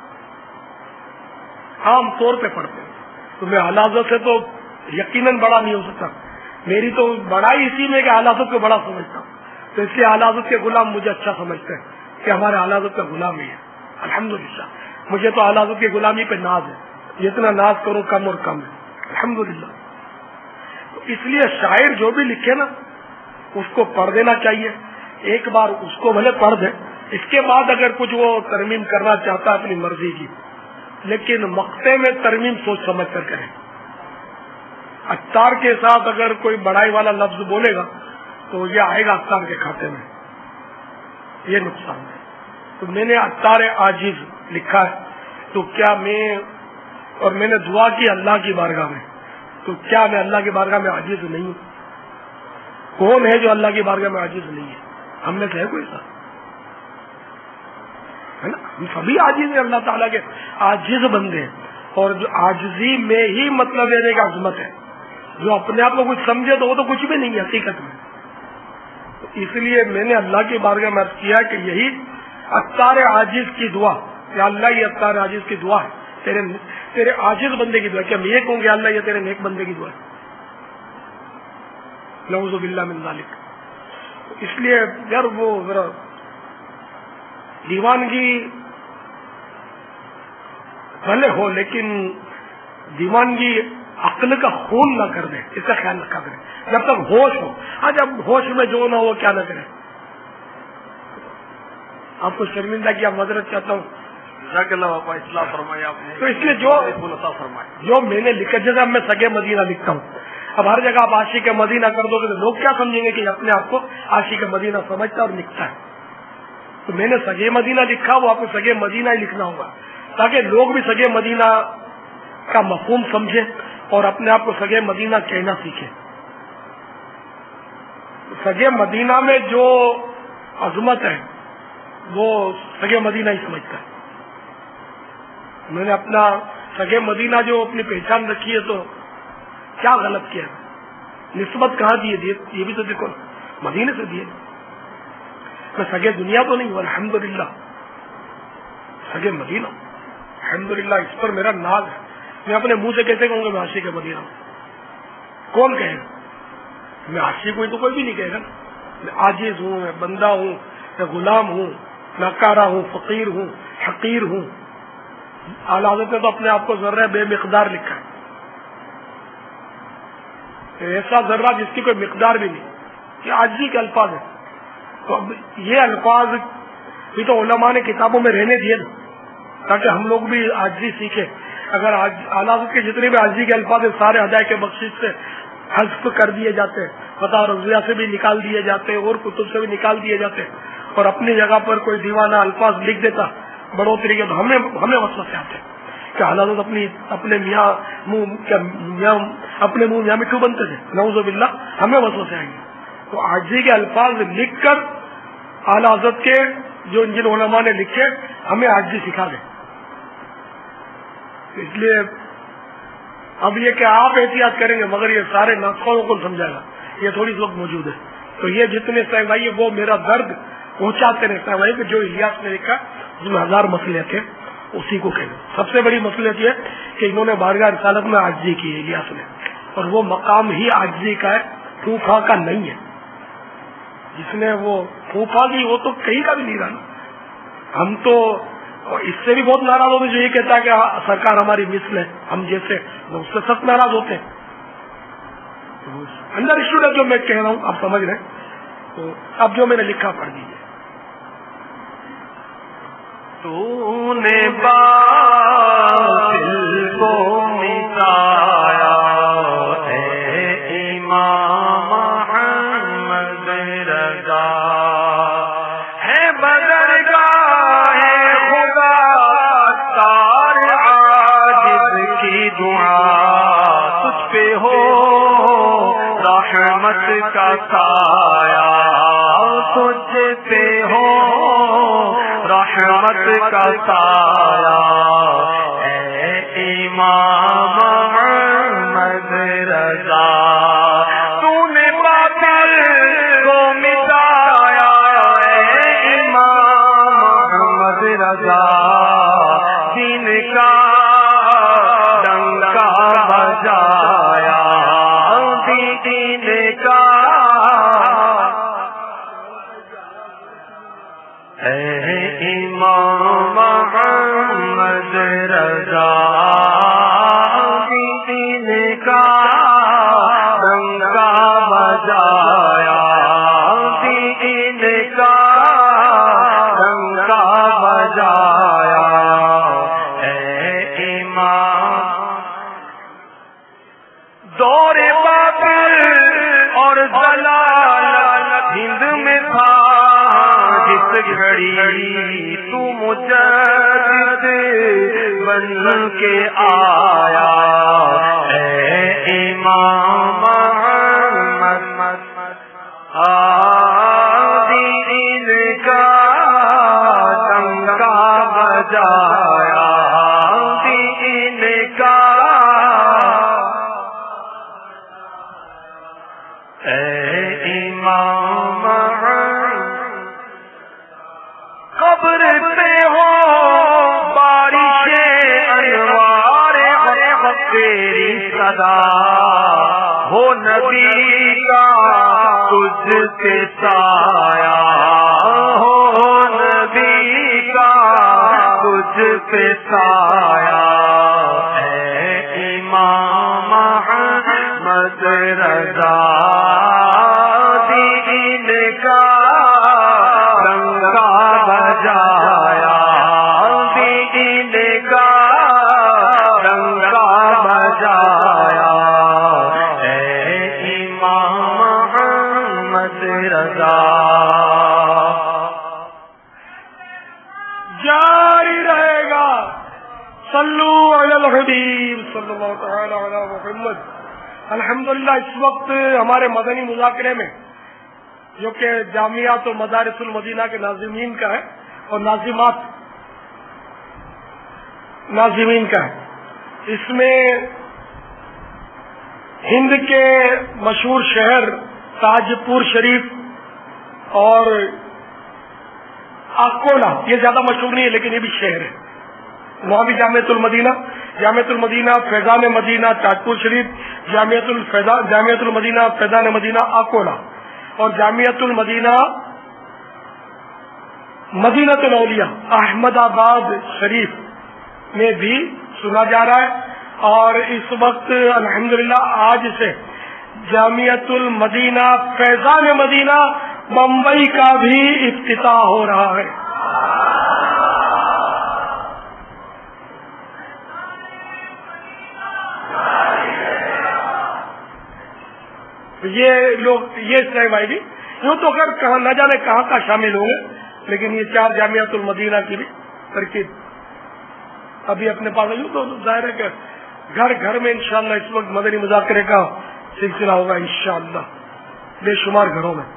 عام طور پہ پڑھتے ہیں. تو میں اعلی حضرت سے تو یقیناً بڑا نہیں ہو سکتا, میری تو بڑائی اسی میں کہ اعلی حضرت کو بڑا سمجھتا ہوں. تو اس لیے اعلی حضرت کے غلام مجھے اچھا سمجھتے ہیں کہ ہمارے اعلی حضرت کا غلام ہی ہے. الحمدللہ مجھے تو اعلی حضرت کی غلامی پہ ناز ہے, جتنا ناز کرو کم اور کم ہے, الحمدللہ. تو اس لیے شاعر جو بھی لکھے نا اس کو پڑھ دینا چاہیے, ایک بار اس کو بھلے پڑھ دیں, اس کے بعد اگر کچھ وہ ترمیم کرنا چاہتا ہے اپنی مرضی کی, لیکن مقطع میں ترمیم سوچ سمجھ کر کریں. عطار کے ساتھ اگر کوئی بڑائی والا لفظ بولے گا تو یہ آئے گا عطار کے کھاتے میں, یہ نقصان ہے. تو میں نے عطار عاجز لکھا ہے, تو کیا میں اور میں نے دعا کی اللہ کی بارگاہ میں, تو کیا میں اللہ کی بارگاہ میں عاجز نہیں ہوں؟ کون ہے جو اللہ کی بارگاہ میں عاجز نہیں ہے؟ ہم میں سے ہے کوئی سا ہے نا؟ ہم سبھی عاجز ہیں, اللہ تعالیٰ کے عاجز بندے ہیں. اور جو عاجزی میں ہی مطلب دینے کا عظمت ہے, جو اپنے آپ کو کچھ سمجھے تو وہ تو کچھ بھی نہیں ہے حقیقت میں. اس لیے میں نے اللہ کی بارگاہ میں عرض کیا کہ یہی عطار عاجز کی دعا, کہ اللہ یہ عطار عاجز کی دعا ہے, تیرے تیرے عاجز بندے کی دعا. کیا میں یہ کہوں گے اللہ یہ تیرے نیک بندے کی دعا ہے؟ نعوذ باللہ من ذالک. اس لیے یار وہ ذرا دیوانگی بھلے ہو لیکن دیوانگی عقل کا خون نہ کر دے، اس کا خیال رکھا کرے جب تک ہوش ہو. ہاں جب ہوش میں جو نہ ہو کیا نہ کرے. آپ کو شرمندہ کیا معذرت چاہتا ہوں. جزاک اللہ باپا، اصلاح فرمائے آپ نے. تو اس لیے جو جو میں نے لکھا، جیسے اب میں سگے مدینہ لکھتا ہوں، اب ہر جگہ آپ عاشق مدینہ کر دو گے تو لوگ کیا سمجھیں گے کہ اپنے آپ کو عاشق مدینہ سمجھتا اور لکھتا ہے. تو میں نے سگے مدینہ لکھا، وہ آپ کو سگے مدینہ ہی لکھنا ہوگا تاکہ لوگ بھی سگے مدینہ کا مفہوم سمجھے اور اپنے آپ کو سگے مدینہ کہنا سیکھے. سگے مدینہ میں جو عظمت ہے وہ سگے مدینہ ہی سمجھتا ہے. میں نے اپنا سگے مدینہ جو اپنی پہچان رکھی ہے تو کیا غلط کیا، نسبت کہاں دیے دیے یہ بھی تو دیکھو مدینے سے دیے. میں سگے دنیا تو نہیں ہوں، الحمدللہ سگے مدینہ الحمدللہ، اس پر میرا ناز ہے. میں اپنے منہ سے کیسے کہوں گا میں عاشق مدینہ ہوں؟ کون کہے گا؟ میں عاشق ہوں تو کوئی بھی نہیں کہے گا. میں عاجز ہوں، میں بندہ ہوں، میں غلام ہوں، ناکارہ ہوں، فقیر ہوں، حقیر ہوں. اعلیٰ حضرت نے تو اپنے آپ کو ذرہ بے مقدار لکھا ہے، ایسا ذرہ جس کی کوئی مقدار بھی نہیں. یہ عاجزی کے الفاظ ہیں. تو اب یہ الفاظ بھی تو علماء نے کتابوں میں رہنے دیے نا تاکہ ہم لوگ بھی عاجزی سیکھیں. اگر اعلیٰ حضرت کے جتنے بھی عاجزی کے الفاظ ہیں سارے ہدایت کے بخشش سے حذف کر دیے جاتے ہیں، فتح رضویہ سے بھی نکال دیے جاتے ہیں اور کتب سے بھی نکال دیے جاتے ہیں، اور اپنی جگہ پر کوئی دیوانہ الفاظ لکھ دیتا بڑھوتری کے تو ہمیں ہمیں وسوسے آتے کہ حضرت اپنی اپنے میاں منہ کیا میاں اپنے منہ میاں مٹھو بنتے تھے، نعوذ باللہ ہمیں وسوسے آئیں گے. تو عاجزی کے الفاظ لکھ کر اعلیٰ حضرت کے جو جن علماء نے لکھے ہمیں عاجزی سکھا دیں. اس لیے اب یہ کہ آپ احتیاط کریں گے مگر یہ سارے ناخواہوں کو سمجھائے گا، یہ تھوڑی سی وقت موجود ہے. تو یہ جتنے سہوائی وہ میرا درد پہنچاتے رہے سہوائی کہ جو الیاس نے لکھا جس میں ہزار مسئلے تھے اسی کو کہنا. سب سے بڑی مسئلہ یہ ہے کہ انہوں نے بارگاہ رسالت میں عاجزی کی ہے الیاس نے، اور وہ مقام ہی عاجزی کا ہے، پھوپھا کا نہیں ہے. جس نے وہ پھوپھا کی وہ تو کہیں کا بھی نہیں رہا. ہم تو اس سے بھی بہت ناراض ہوتے جو یہ کہتا ہے کہ سرکار ہماری مثل ہے، ہم جیسے اس سے سخت ناراض ہوتے ہیں. انڈر اسٹوڈ ہے جو میں کہہ رہا ہوں، آپ سمجھ رہے ہیں. تو اب جو میں نے لکھا پڑھ دیجیے. تو نے باطل کو مٹایا اے امام محمد رضا، ہے بدرگاہ خدا تار عاجز کی دعا، تجھ پہ ہو رحمت کا سایہ، تجھ پہ ہو رحمت کا سایہ، اے امام محمد رضا. تو نے باطل کو مٹایا اے امام محمد رضا، دین کا ڈنکا بجایا، دین کا اے امام محمد رضا، دین کا ڈنکا بجایا، دین کا ڈنکا بجایا، اے امام. دور باطل اور ضلالت ہند میں تھا جس گھڑی تو مجدد بن کے آیا، اے امام محمد دین کا ڈنکا بجایا، دین کا اے امام قبر پہ ہو بارش انوار حق تیری صدا، ہو نبی کا تجھ سے سایہ، ہو نبی کا تجھ پہ سایہ ہے امام احمد رضا دین کا ڈنکا بجایا دین کا ڈنکا بجایا ہے امام احمد رضا. جاری رہے گا. صلو علی الحبیب صلی اللہ تعالی علی محمد. الحمدللہ اس وقت ہمارے مدنی مذاکرے میں جو کہ جامعات و مدارس المدینہ کے ناظمین کا ہے اور ناظمات ناظمین کا ہے, اس میں ہند کے مشہور شہر تاج پور شریف اور اکولا, یہ زیادہ مشہور نہیں ہے لیکن یہ بھی شہر ہے, وہاں بھی جامعۃ المدینہ, جامعۃ المدینہ فیضان مدینہ تاج پور شریف, جامعۃ الفیضان جامعۃ المدینہ فیضان مدینہ اکولا اور جامعۃ المدینہ مدینۃ الاولیاء احمد آباد شریف میں بھی سنا جا رہا ہے. اور اس وقت الحمدللہ آج سے جامعۃ المدینہ فیضان مدینہ بمبئی کا بھی افتتاح ہو رہا ہے. یہ لوگ یہ صاحب بھائی بھی یوں تو اگر کہاں نہ جانے کہاں کا شامل ہوں گے, لیکن یہ چار جامعۃ المدینہ کی بھی ترکیب ابھی اپنے پاس یوں تو ظاہر ہے کہ گھر گھر میں انشاءاللہ اس وقت مدنی مذاکرے کا سلسلہ ہوگا انشاءاللہ بے شمار گھروں میں.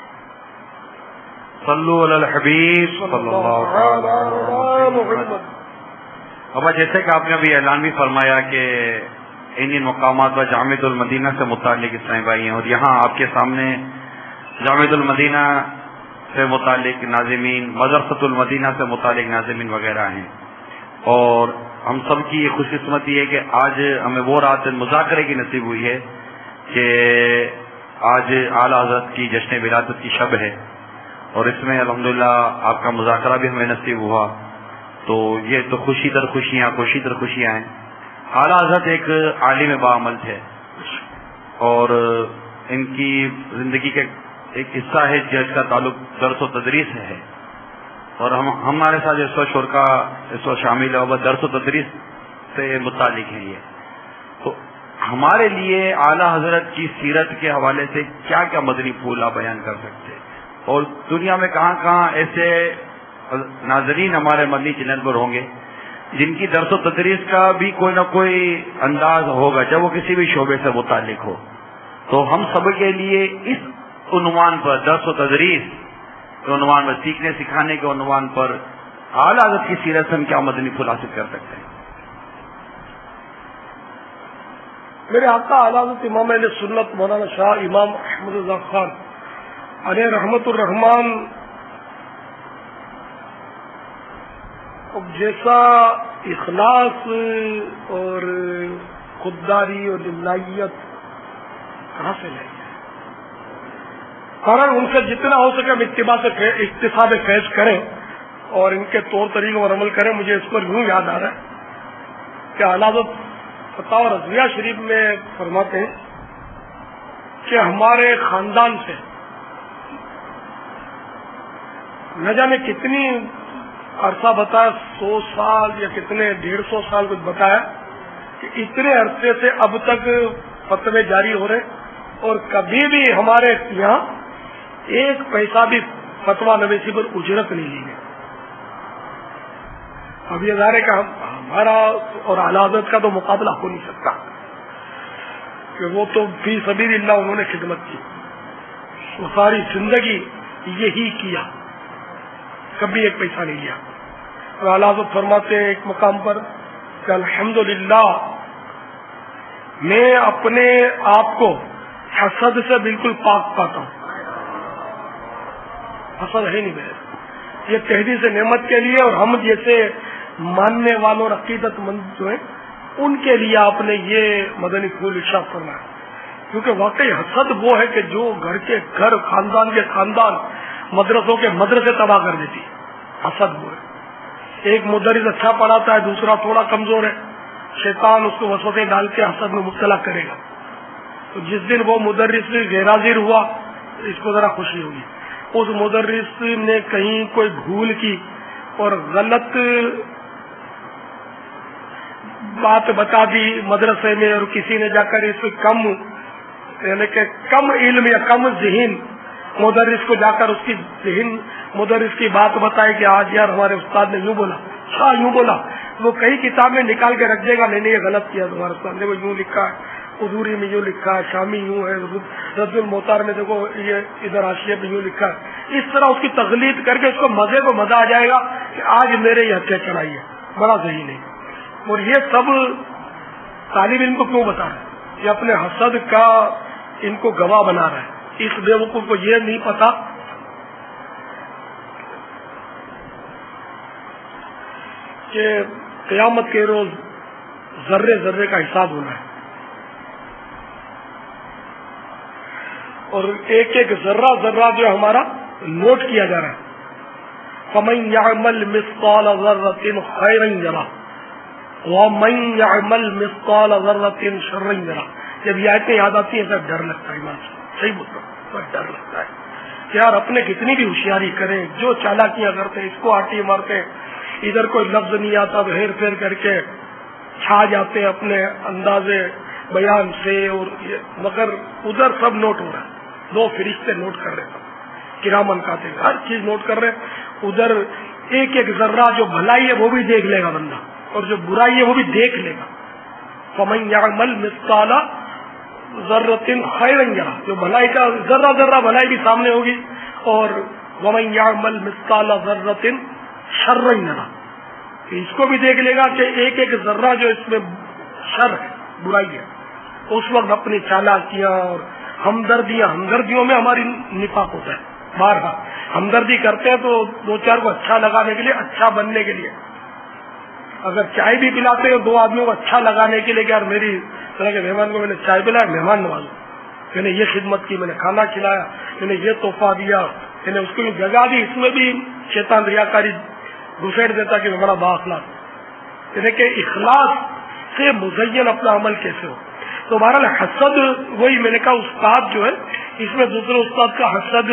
صلو علی الحبیب صلی اللہ علیہ وسلم. ابا جیسے کہ آپ نے ابھی اعلان بھی فرمایا کہ ان ان مقامات پر جامعۃ المدینہ سے متعلق اسلامی بھائی ہیں, اور یہاں آپ کے سامنے جامعۃ المدینہ سے متعلق ناظمین, مدرسۃ المدینہ سے متعلق ناظمین وغیرہ ہیں, اور ہم سب کی یہ خوش قسمتی ہے کہ آج ہمیں وہ رات مذاکرے کی نصیب ہوئی ہے کہ آج اعلی حضرت کی جشن ولادت کی شب ہے, اور اس میں الحمدللہ آپ کا مذاکرہ بھی ہمیں نصیب ہوا. تو یہ تو خوشی در خوشیاں خوشی در خوشیاں ہیں. اعلی حضرت ایک عالم باعمل تھے, اور ان کی زندگی کا ایک حصہ ہے جس کا تعلق درس و تدریس سے ہے, اور ہم ہمارے ساتھ اس وقت شرکا اس وقت شامل ہے وہ درس و تدریس سے متعلق ہیں. یہ تو ہمارے لیے اعلی حضرت کی سیرت کے حوالے سے کیا کیا مدنی پھول آپ بیان کر سکتے ہیں, اور دنیا میں کہاں کہاں ایسے ناظرین ہمارے مدنی چینل پر ہوں گے جن کی درس و تدریس کا بھی کوئی نہ کوئی انداز ہوگا جب وہ کسی بھی شعبے سے متعلق ہو. تو ہم سب کے لیے اس عنوان پر درس و تدریس کے عنوان پر, سیکھنے سکھانے کے عنوان پر اعلیٰ حضرت کی سیرت سے ہم کیا مدنی پھول حاصل کر سکتے ہیں؟ میرے آقا اعلیٰ حضرت امام اہل سنت مولانا شاہ امام احمد رضا خان علیہ رحمت الرحمان جیسا اخلاص اور خودداری اور للہیت کہاں سے لیں گے؟ فوراً ان سے جتنا ہو سکے ہم اتباع سے اقتصاد فیض کریں اور ان کے طور طریقوں پر عمل کریں. مجھے اس پر یوں یاد آ رہا ہے کہ اعلیٰ حضرت فتح رضویہ شریف میں فرماتے ہیں کہ ہمارے خاندان سے نہ جانے کتنی عرصہ بتایا, سو سال یا کتنے ڈیڑھ سو سال کچھ بتایا کہ اتنے عرصے سے اب تک فتوے جاری ہو رہے, اور کبھی بھی ہمارے یہاں ایک پیسہ بھی فتویٰ نویسی پر اجرت نہیں لی گئی. اب یہ ظاہر ہے کہ ہمارا اور اعلیٰ حضرت کا تو مقابلہ ہو نہیں سکتا کہ وہ تو فی سبیل اللہ انہوں نے خدمت کی, وہ ساری زندگی یہی کیا, کبھی ایک پیسہ نہیں لیا. اور اعلیٰ حضرت فرماتے ہیں ایک مقام پر کہ الحمدللہ میں اپنے آپ کو حسد سے بالکل پاک پاتا ہوں. حسد ہے نہیں میرے, یہ تحدیث نعمت کے لیے, اور ہم جیسے ماننے والوں اور عقیدت مند جو ہیں ان کے لیے آپ نے یہ مدنی پھول ارشاد فرمایا. کیونکہ واقعی حسد وہ ہے کہ جو گھر کے گھر, خاندان کے خاندان, مدرسوں کے مدرسے تباہ کر دیتی. حسد وہ ہے. ایک مدرس اچھا پڑھاتا ہے، دوسرا تھوڑا کمزور ہے، شیطان اس کو وسوسے ڈال کے حسد میں مبتلا کرے گا. تو جس دن وہ مدرس غیر حاضر ہوا اس کو ذرا خوشی ہوگی. اس مدرس نے کہیں کوئی بھول کی اور غلط بات بتا دی مدرسے میں، اور کسی نے جا کر اس کم یعنی کہ کم علم یا کم ذہن مدرس کو جا کر اس کی ذہن مدرس کی بات بتائے کہ آج یار ہمارے استاد نے یوں بولا، اچھا یوں بولا. وہ کئی کتابیں نکال کے رکھ دے گا، نہیں نہیں یہ غلط کیا تمہارے استاد نے، وہ یوں لکھا ہے، حضوری میں یوں لکھا ہے، شامی یوں ہے، رد الموتار میں دیکھو یہ ادھر حاشیے میں یوں لکھا ہے. اس طرح اس کی تقلید کر کے اس کو مزے کو مزہ آ جائے گا کہ آج میرے یہ ہتھیار چڑھائی ہے، بڑا صحیح نہیں. اور یہ سب طالب علم کو کیوں بتا رہا ہے؟ یہ اپنے حسد کا ان کو گواہ بنا رہا ہے. اس بیوقوف کو یہ نہیں پتا کہ قیامت کے روز ذرے ذرے کا حساب ہونا ہے، اور ایک ایک ذرہ ذرہ جو ہمارا نوٹ کیا جا رہا ہے. فَمَن يَعْمَلْ مِثْقَالَ ذَرَّةٍ خَيْرًا يَرَهُ وَمَن يَعْمَلْ مِثْقَالَ ذَرَّةٍ شَرًّا يَرَهُ. جب یہ آیتیں یاد آتی ہیں سب ڈر لگتا ہے، ایمان سے صحیح بولتا ہوں، بس ڈر لگتا ہے کہ یار اپنے کتنی بھی ہوشیاری کریں، جو چالاکیاں کرتے ہیں، اس کو آٹی مارتے ہیں، ادھر کوئی لفظ نہیں آتا تو ہیر پھیر کر کے چھا جاتے ہیں اپنے انداز بیان سے، اور مگر ادھر سب نوٹ ہو رہا ہے. دو فرشتے نوٹ کر رہے ہیں، کرامن کاتب ہر چیز نوٹ کر رہے ہیں. ادھر ایک ایک ذرہ جو بھلائی ہے وہ بھی دیکھ لے گا بندہ، اور جو برائی ہے وہ بھی دیکھ لے گا. فَمَن يَعْمَلْ مِثْقَالَ ذَرَّةٍ خَيْرًا يَرَهُ، جو بھلائی کا ذرہ ذرہ بھلائی بھی سامنے ہوگی، اور وَمَن يَعْمَلْ مِثْقَالَ ذَرَّةٍ شَرًّا يَرَهُ، اس کو بھی دیکھ لے گا کہ ایک ایک ذرہ جو اس میں شر ہے، برائی ہے. اس وقت اپنی چالاکیاں اور ہمدردیاں ہمدردیوں میں ہماری نفاق ہوتا ہے. بارہا ہمدردی کرتے ہیں تو دو چار کو اچھا لگانے کے لیے، اچھا بننے کے لیے. اگر چائے بھی پلاتے ہیں دو آدمیوں کو اچھا لگانے کے لیے کہ یار میری طرح کے مہمان کو میں نے چائے پلایا، مہمان نوازو، میں نے یہ خدمت کی، میں نے کھانا کھلایا، میں نے یہ تحفہ دیا، میں نے اس کو بھی جگہ دی. اس میں بھی شیطان ریاکاری گھسیٹ دیتا کہ میں بڑا بااخلاق، یعنی کہ اخلاص سے مزین اپنا عمل کیسے ہو. تو بہرحال حسد، وہی میں نے کہا استاد جو ہے اس میں دوسرے استاد کا حسد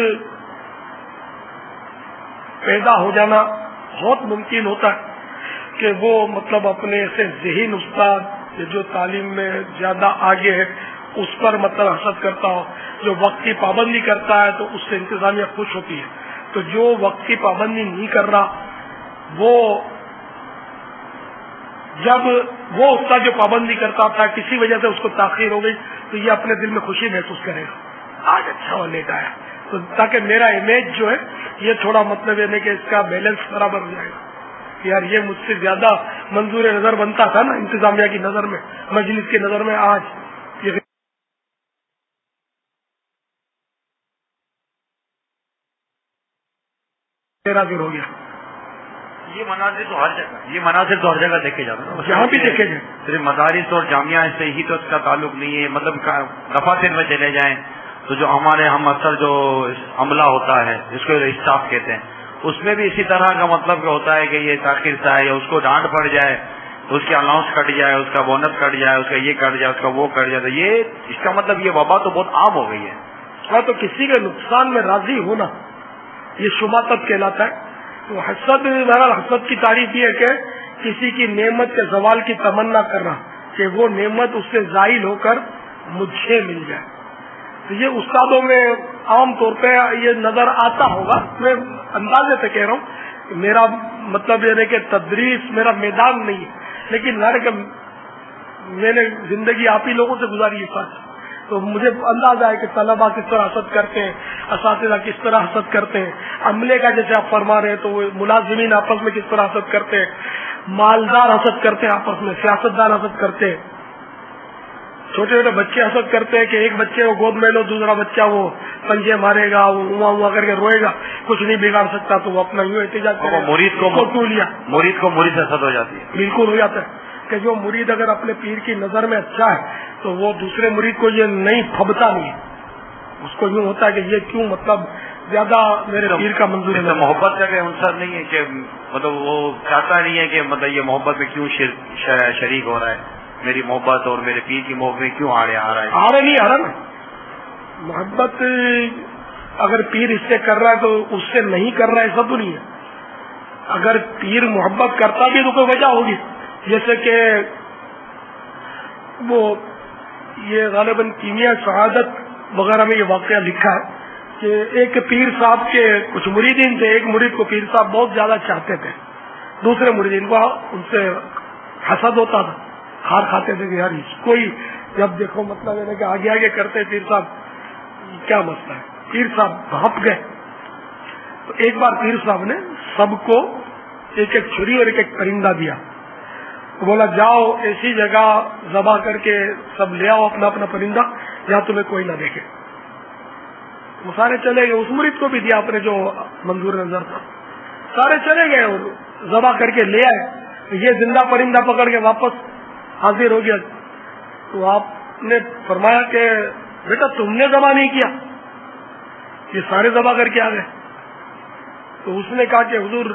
پیدا ہو جانا بہت ممکن ہوتا ہے کہ وہ مطلب اپنے سے ذہین استاد جو تعلیم میں زیادہ آگے ہے اس پر مطلب حسد کرتا ہو. جو وقت کی پابندی کرتا ہے تو اس سے انتظامیہ خوش ہوتی ہے. تو جو وقت کی پابندی نہیں کر رہا، وہ جب وہ اس کا جو پابندی کرتا تھا کسی وجہ سے اس کو تاخیر ہو گئی تو یہ اپنے دل میں خوشی محسوس کرے گا، آج اچھا ہوا لیٹ آیا، تو تاکہ میرا امیج جو ہے یہ تھوڑا مطلب یعنی کہ اس کا بیلنس برابر ہو جائے گا. یار یہ مجھ سے زیادہ منظور نظر بنتا تھا نا انتظامیہ کی نظر میں، مجلس کی نظر میں، آج یہ ہو گیا. یہ مناظر تو ہر جگہ یہ مناظر تو ہر جگہ دیکھے جاتے ہیں، جہاں بھی دیکھے جائیں. صرف مدارس اور جامعہ سے ہی تو اس کا تعلق نہیں ہے. مطلب دفاتر میں چلے جائیں تو جو ہمارے ہم اثر جو عملہ ہوتا ہے جس کو اسٹاف کہتے ہیں، اس میں بھی اسی طرح کا مطلب ہوتا ہے کہ یہ تاخیر سے ہے، یا اس کو ڈانٹ پڑ جائے، اس کے الاؤنس کٹ جائے، اس کا بونس کٹ جائے، اس کا یہ کٹ جائے، اس کا وہ کٹ جائے. تو یہ اس کا مطلب یہ وبا تو بہت عام ہو گئی ہے. ہاں، تو کسی کے نقصان میں راضی ہونا یہ شماتت کہلاتا ہے. تو حسد، بہرحال حسد کی تعریف یہ ہے کہ کسی کی نعمت کے زوال کی تمنا کرنا کہ وہ نعمت اس سے زائل ہو کر مجھے مل جائے. تو یہ استادوں میں عام طور پہ یہ نظر آتا ہوگا. میں اندازے سے کہہ رہا ہوں کہ میرا مطلب یہ ہے کہ تدریس میرا میدان نہیں ہے، لیکن ظاہر کہ میں نے زندگی آپ ہی لوگوں سے گزاری ہے، تو مجھے اندازہ ہے کہ طلبا کس طرح حسد کرتے ہیں، اساتذہ کس طرح حسد کرتے ہیں، عملے کا جیسے آپ فرما رہے ہیں تو وہ ملازمین آپس میں کس طرح حسد کرتے ہیں، مالدار حسد کرتے ہیں آپس میں، سیاستدان حسد کرتے ہیں، چھوٹے چھوٹے بچے حسد کرتے ہیں کہ ایک بچے کو گود میں لو، دوسرا بچہ وہ پنجے مارے گا، وہ ہوا ہوا کر کے روئے گا، کچھ نہیں بگاڑ سکتا تو وہ اپنا یوں احتجاج کرے گا. مرید کو مرید کو مرید حسد ہو جاتی ہے. بالکل ہو جاتا ہے کہ جو مرید اگر اپنے پیر کی نظر میں اچھا ہے تو وہ دوسرے مرید کو یہ نہیں پھبتا نہیں ہے. اس کو یوں ہوتا ہے کہ یہ کیوں مطلب زیادہ میرے پیر کا منظور ہے. محبت کا کوئی عنصر نہیں ہے کہ مطلب وہ چاہتا نہیں ہے کہ مطلب یہ محبت میں کیوں شریک ہو رہا ہے, میری محبت اور میرے پیر کی محبت میں کیوں آڑے آ رہا ہے؟ آڑے نہیں آ رہا نا. محبت اگر پیر اس سے کر رہا ہے تو اس سے نہیں کر رہا ہے ایسا تو نہیں ہے. اگر پیر محبت کرتا بھی تو کوئی وجہ ہوگی. جیسے کہ وہ یہ غالباً کیمیا شہادت وغیرہ میں یہ واقعہ لکھا ہے کہ ایک پیر صاحب کے کچھ مریدین تھے. ایک مرید کو پیر صاحب بہت زیادہ چاہتے تھے, دوسرے مریدین کو ان سے حسد ہوتا تھا, ہار کھاتے تھے کہ یار کوئی جب دیکھو مطلب کہ آگے آگے کرتے پیر صاحب کیا مسئلہ ہے. پیر صاحب بھاپ گئے. تو ایک بار پیر صاحب نے سب کو ایک ایک چھری اور ایک ایک پرندہ دیا. تو بولا جاؤ ایسی جگہ ذبح کر کے سب لے آؤ اپنا اپنا پرندہ, جہاں تمہیں کوئی نہ دیکھے. وہ سارے چلے گئے. اس مرید کو بھی دیا اپنے جو منظور نظر تھا. سارے چلے گئے اور ذبح کر کے لے آئے. یہ زندہ پرندہ پکڑ کے واپس حاضر ہو گیا. تو آپ نے فرمایا کہ بیٹا تم نے ذبح نہیں کیا, یہ سارے ذبح کر کے آ گئے. تو اس نے کہا کہ حضور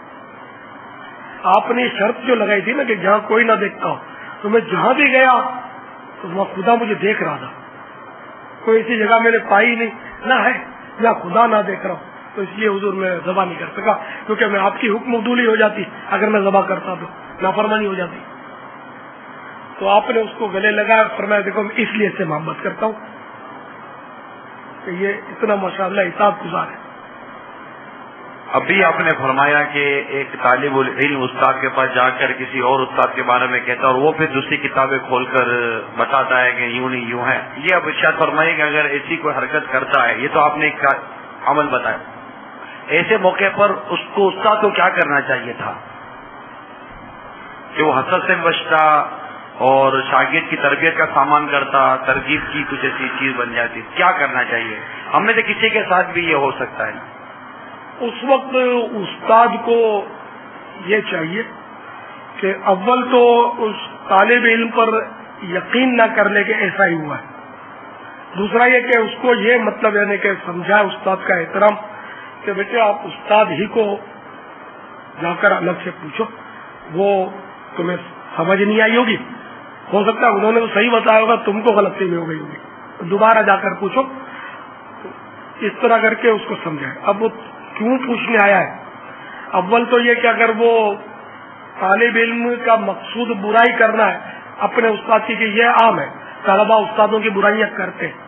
آپ نے شرط جو لگائی تھی نا کہ جہاں کوئی نہ دیکھتا ہو, تو میں جہاں بھی گیا تو وہاں خدا مجھے دیکھ رہا تھا. کوئی ایسی جگہ میں نے پائی نہیں نہ ہے یا خدا نہ دیکھ رہا ہوں. تو اس لیے حضور میں ذبح نہیں کر سکا, کیونکہ میں آپ کی حکم عدولی ہو جاتی اگر میں ذبح کرتا تو نافرمانی ہو جاتی. تو آپ نے اس کو گلے لگایا, فرمایا دیکھو میں اس لیے سے محبت کرتا ہوں کہ یہ اتنا ماشاءاللہ اطاعت گزار ہے. ابھی آپ نے فرمایا کہ ایک طالب العلم استاد کے پاس جا کر کسی اور استاد کے بارے میں کہتا ہے اور وہ پھر دوسری کتابیں کھول کر بتاتا ہے کہ یوں نہیں یوں ہے. یہ اب شاید فرمائیے کہ اگر ایسی کوئی حرکت کرتا ہے, یہ تو آپ نے ایک عمل بتایا, ایسے موقع پر اس کو استاد کو کیا کرنا چاہیے تھا کہ وہ حسد سے بچتا اور شاگرد کی تربیت کا سامان کرتا, ترغیب کی کچھ ایسی چیز بن جاتی؟ کیا کرنا چاہیے؟ ہم نے تو کسی کے ساتھ بھی یہ ہو سکتا ہے. اس وقت استاد کو یہ چاہیے کہ اول تو اس طالب علم پر یقین نہ کر لے کہ ایسا ہی ہوا ہے. دوسرا یہ کہ اس کو یہ مطلب یعنی کہ سمجھائے استاد کا احترام کہ بیٹے آپ استاد ہی کو جا کر الگ سے پوچھو, وہ تمہیں سمجھ نہیں آئی ہوگی, ہو سکتا ہے انہوں نے تو صحیح بتایا ہوگا, تم کو غلطی بھی ہو گئی ہوگی, دوبارہ جا کر پوچھو. اس طرح کر کے اس کو سمجھائے. اب وہ کیوں پوچھنے آیا ہے؟ اول تو یہ کہ اگر وہ طالب علم کا مقصود برائی کرنا ہے اپنے استاد کی, کہ یہ عام ہے طلبا استادوں کی برائیاں کرتے ہیں,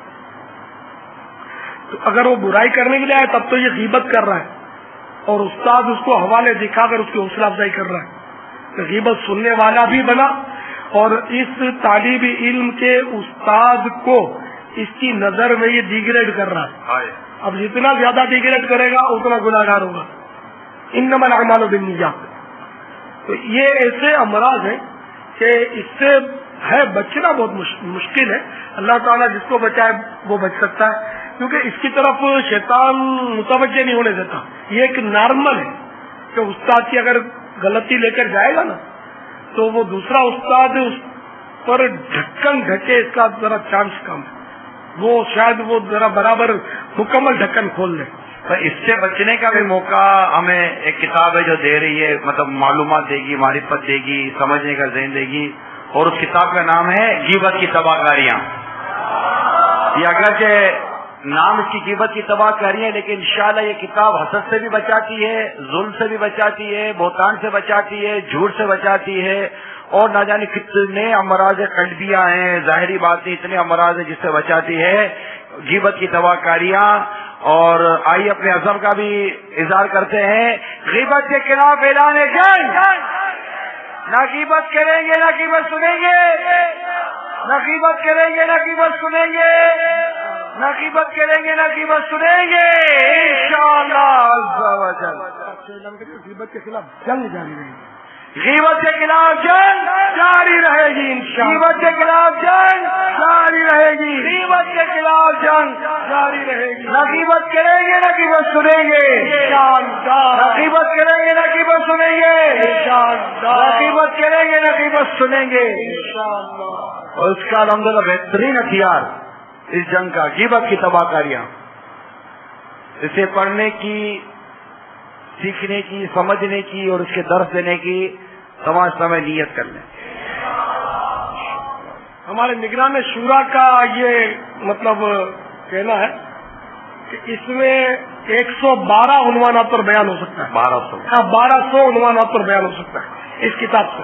تو اگر وہ برائی کرنے کے لیے آئے تب تو یہ غیبت کر رہا ہے اور استاد اس کو حوالے دکھا کر اس کی حوصلہ افزائی کر رہا ہے. غیبت سننے والا بھی بنا اور اس طالب علم کے استاد کو اس کی نظر میں یہ ڈیگریڈ کر رہا ہے. اب جتنا زیادہ ڈیگریڈ کرے گا اتنا گناہگار ہوگا. انما الاعمال بالنیات. تو یہ ایسے امراض ہیں کہ اس سے ہے بچنا بہت مشکل ہے. اللہ تعالیٰ جس کو بچائے وہ بچ سکتا ہے, کیونکہ اس کی طرف شیطان متوجہ نہیں ہونے دیتا. یہ ایک نارمل ہے کہ استاد کی اگر غلطی لے کر جائے گا نا تو وہ دوسرا استاد اس پر ڈھکن ڈھکے, اس کا ذرا چانس کم ہے, وہ شاید وہ ذرا برابر مکمل ڈھکن کھول دے. اس سے بچنے کا بھی موقع ہمیں ایک کتاب ہے جو دے رہی ہے, مطلب معلومات دے گی, معرفت دے گی, سمجھنے کا ذہن دے گی, اور اس کتاب کا نام ہے غیبت کی تباہ کاریاں. یہ اگرچہ نام اس کی غیبت کی تباہ کاریاں, لیکن انشاءاللہ یہ کتاب حسد سے بھی بچاتی ہے, ظلم سے بھی بچاتی ہے, بہتان سے بچاتی ہے, جھوٹ سے بچاتی ہے, اور نہ جانے کتنے امراض قلبیہ ہیں, ظاہری بات نہیں, اتنے امراض ہیں جس سے بچاتی ہے غیبت کی تباہ کاریاں. اور آئیے اپنے عزم کا بھی اظہار کرتے ہیں. غیبت کے خلاف اعلان جنگ. نہ غیبت کریں گے نہ غیبت سنیں گے, نہ غیبت کریں گے نہ غیبت سنیں گے, نہ غیبت کریں گے نہ غیبت سنیں گے انشاءاللہ عز و جل. غیبت کے خلاف جنگ جاری رہے گی. غیبت کے خلاف جنگ جاری رہے گی انشاءاللہ. غیبت کے خلاف جنگ جاری رہے گی. غیبت کے خلاف جنگ جاری رہے گی. نہ غیبت کریں گے نہ غیبت سنیں گے انشاءاللہ. نہ غیبت کریں گے نہ غیبت سنیں گے انشاءاللہ. نہ غیبت کریں گے نہ غیبت سنیں گے انشاءاللہ. اور اس کا الحمدللہ بہترین ہتھیار اس جنگ کا غیبت کی تباہ کاریاں. اسے پڑھنے کی، سیکھنے کی، سمجھنے کی اور اس کے درس دینے کی تمام سمے نیت کر لیں۔ ہمارے نگران شورا کا یہ مطلب کہنا ہے کہ اس میں ایک سو بارہ عنوانات پر بیان ہو سکتا ہے، بارہ سو ہاں بارہ سو عنوانات پر بیان ہو سکتا ہے اس کتاب سے۔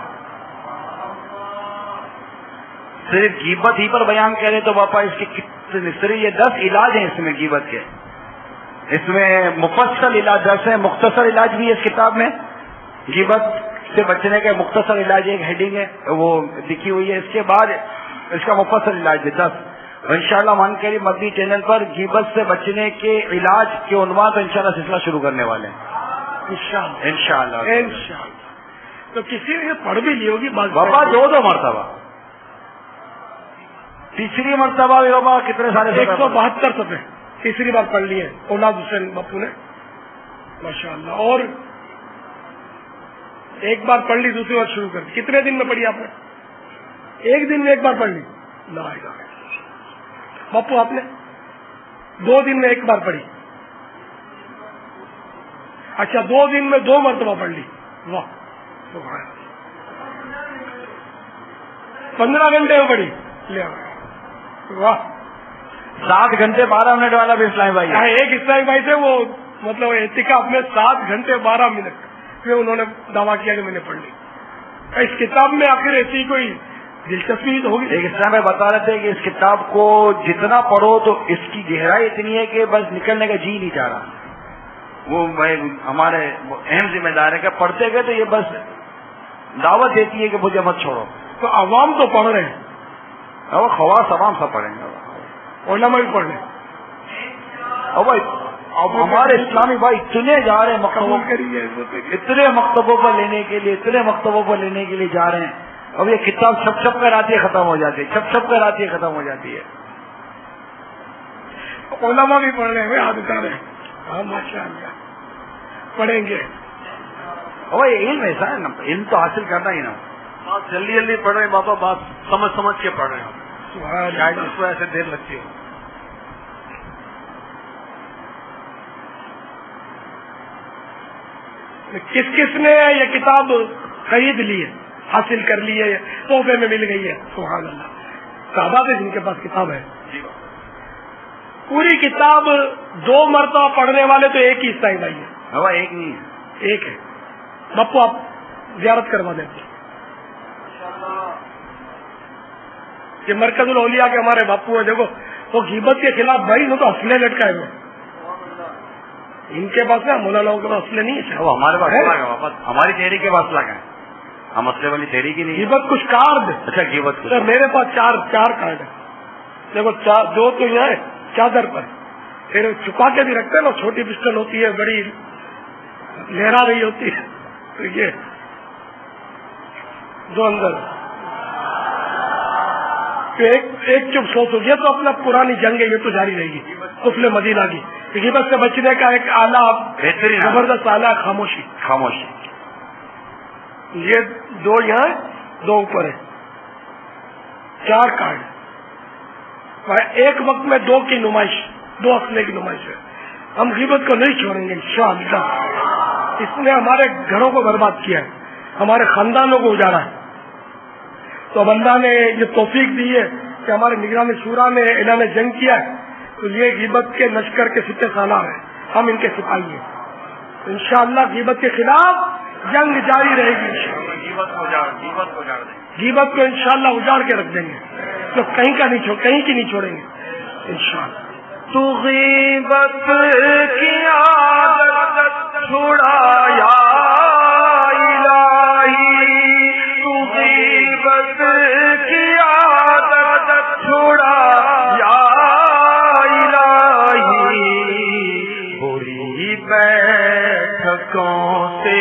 صرف غیبت ہی پر بیان کریں تو باپا اس کے کتنے، صرف یہ دس علاج ہیں اس میں غیبت کے، اس میں مفصل علاج دس ہے، مختصر علاج بھی ہے اس کتاب میں، غیبت سے بچنے کا مختصر علاج ایک ہیڈنگ ہے وہ لکھی ہوئی ہے، اس کے بعد اس کا مفصل علاج بھی دس۔ انشاءاللہ مان کری مدنی چینل پر غیبت سے بچنے کے علاج کے عنوان پر انشاءاللہ سلسلہ شروع کرنے والے ہیں انشاءاللہ انشاءاللہ انشاءاللہ۔ تو کسی نے پڑھ بھی لی ہوگی بابا دو دو مرتبہ، تیسری مرتبہ بھی بابا کتنے سارے ایک سو بہتر صفحے تیسری بار پڑھ لیے اولاد حسین باپو نے ماشاءاللہ، اور ایک بار پڑھ لی دوسری بار شروع کر دی۔ کتنے دن میں پڑھی آپ نے؟ ایک دن میں ایک بار پڑھ لی؟ لا الہ الا اللہ۔ باپو آپ نے دو دن میں ایک بار پڑھی؟ اچھا دو دن میں دو مرتبہ پڑھ لی، واہ سبحان اللہ۔ پندرہ گھنٹے میں پڑھی، لے واہ۔ سات گھنٹے بارہ منٹ والا بھی اسلامی بھائی ہے، ایک اسلامی بھائی تھے وہ مطلب اعتکاف میں سات گھنٹے بارہ منٹ پھر انہوں نے دعویٰ کیا کہ میں نے پڑھ لی۔ اس کتاب میں آخر ایسی کوئی دلچسپی تو ہوگی؟ ایک اسلام میں بتا رہے تھے کہ اس کتاب کو جتنا پڑھو تو اس کی گہرائی اتنی ہے کہ بس نکلنے کا جی نہیں چاہ رہا۔ وہ ہمارے اہم ذمہ دار ہے کہ پڑھتے گئے تو یہ بس دعوت دیتی ہے کہ مجھے مت چھوڑو۔ تو عوام تو پڑھ رہے ہیں، وہ خواص عوام سب پڑھیں گے، علماء بھی پڑھ رہے ہیں، اب ہمارے اسلامی بھائی اتنے جا رہے ہیں مکتبوں، اتنے مکتبوں پر لینے کے لیے اتنے مکتبوں پر لینے کے لیے جا رہے ہیں۔ اب یہ کتاب چھپ چھپ کر آتی ہے ختم ہو جاتی ہے، چھپ چھپ کر آتی ہے ختم ہو جاتی ہے۔ علماء بھی پڑھ رہے ہیں، ہاتھ اٹھا رہے ہیں، ہاں ماشاء اللہ پڑھیں گے۔ اور یہ علم ایسا ہے نا، علم تو حاصل کرنا ہی نا، بات جلدی جلدی پڑھ رہے ہیں بابا، بات سمجھ سمجھ کے پڑھ رہے ہیں، شاید اس وجہ سے دیر لگتی ہے۔ کس کس نے یہ کتاب خرید لی ہے، حاصل کر لی ہے، تحفے میں مل گئی ہے؟ سبحان اللہ، تعداد ہے جن کے پاس کتاب ہے۔ پوری کتاب دو مرتبہ پڑھنے والے تو ایک ہی عیسائی بھائی ہے، ہوا ایک نہیں ہے، ایک ہے۔ باپو آپ زیارت کروا دیں، یہ مرکز الاولیاء کے ہمارے باپو ہیں، دیکھو وہ غیبت کے خلاف بھائی وہ تو اسلحے لٹکائے ہوئے، ان کے پاس نا مولانا کے پاس اسلحے نہیں ہے، وہ ہمارے پاس واپس ہماری تحریک کے پاس لگا ہے، ہم اسلحے والی تحریک ہی نہیں۔ غیبت کچھ کارڈ، اچھا غیبت سر میرے پاس چار چار کارڈ ہیں، دیکھو دو تو یہ ہے چادر پر، پھر چھپا کے بھی رکھتے ہیں نا، چھوٹی پسٹل ہوتی ہے، بڑی لہرا رہی ہوتی ہے، تو یہ دو اندر ایک ایک چپ سو سو، یہ تو اپنا پرانی جنگ ہے، یہ تو جاری رہے گی قفل مدینہ کی۔ غیبت سے بچنے کا ایک آلہ بہترین زبردست آلہ ہے خاموشی، خاموشی۔ یہ دو یہاں دو اوپر ہے، چار کارڈ، ایک وقت میں دو کی نمائش، دو اسلحے کی نمائش ہے۔ ہم غیبت کو نہیں چھوڑیں گے انشاءاللہ، اس نے ہمارے گھروں کو برباد کیا ہے، ہمارے خاندانوں کو اجاڑا ہے، تو اب اللہ نے یہ توفیق دی ہے کہ ہمارے نگران شورا نے اعلان جنگ کیا ہے، تو یہ غیبت کے لشکر کے سپہ سالار ہیں، ہم ان کے سپاہی ہیں، انشاءاللہ غیبت کے خلاف جنگ جاری رہے گی، غیبت کو انشاءاللہ اجاڑ کے رکھ دیں گے، تو کہیں کا نہیں چھوڑ کہیں کی نہیں چھوڑیں گے انشاءاللہ۔ تو غیبت کی عادت چھڑا یا الہی، تو غیبت کی عادت چھڑا یا الہی، بری بیٹھکوں سے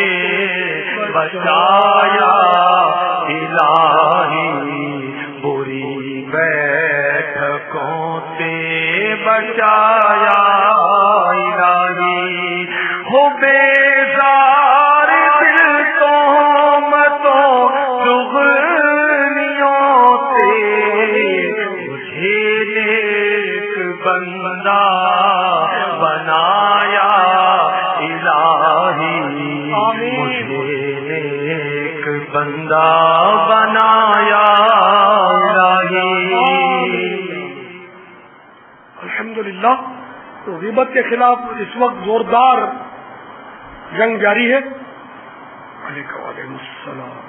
بچایا الہی، بری بیٹھکوں سے بچایا الہی، ہو بیزار دل تہمتوں چغلیوں سے، مجھے نیک بندہ بنایا زندہ بنایا الہی. الحمدللہ. تو غیبت کے خلاف اس وقت زوردار جنگ جاری ہے. علیکم السلام.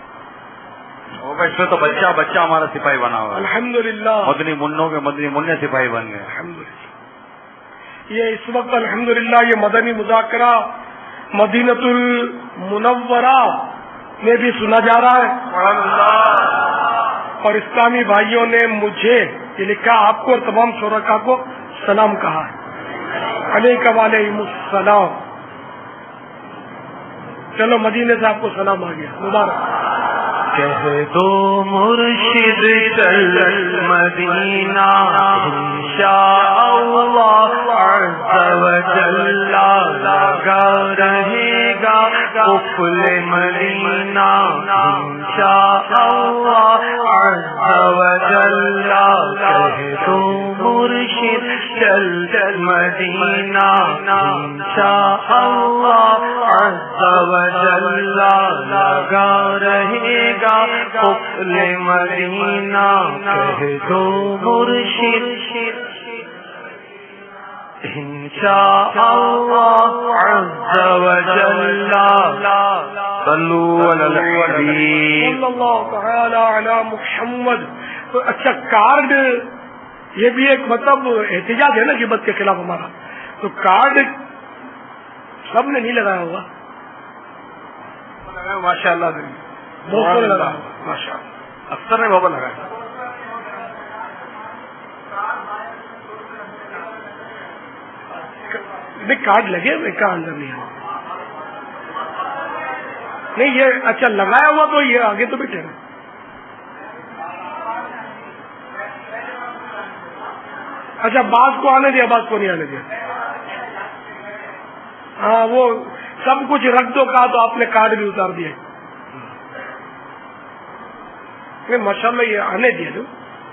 اس میں تو بچہ بچہ ہمارا سپاہی بنا ہوا ہے. الحمدللہ. مدنی منوں کے مدنی منع سپاہی بن گئے. الحمدللہ. یہ اس وقت الحمدللہ یہ مدنی مذاکرہ مدینۃ المنورہ میں بھی سنا جا رہا ہے. اور اسلامی بھائیوں نے مجھے یہ لکھا آپ کو اور تمام شرکاء کو سلام کہا ہے. علیکم وعلیکم السلام. چلو مدینے سے آپ کو سلام آ گیا. مبارک. کہہ دو مرشد چل مدینہ انشاءاللہ عز و جل لگا رہے گا قفل مدینہ انشاءاللہ عز و جل. کہہ دو مرشد چل چل مدینہ انشاءاللہ عز و جل لگا رہے گا قفل مدینہ. کہہ دو مرشد انشاءاللہ عز و جل. صلوا علی الحبیب صلی اللہ تعالی علی محمد. تو اچھا کارڈ یہ بھی ایک مطلب احتجاج ہے نا غیبت کے خلاف ہمارا. تو کارڈ سب نے نہیں لگایا ہوگا. ماشاء اللہ بہت نے لگا ماشاء اللہ. اکثر نے بابا لگایا. نہیں کارڈ لگے ہوئے کا اندر نہیں ہے. نہیں یہ اچھا لگایا ہوا تو یہ آگے تو بیٹھے نا. اچھا بعض کو آنے دیا بعض کو نہیں آنے دیا. ہاں وہ سب کچھ رکھ دو کہا تو آپ نے کارڈ بھی اتار دیا. نہیں ماشاء اللہ یہ آنے دیا جو.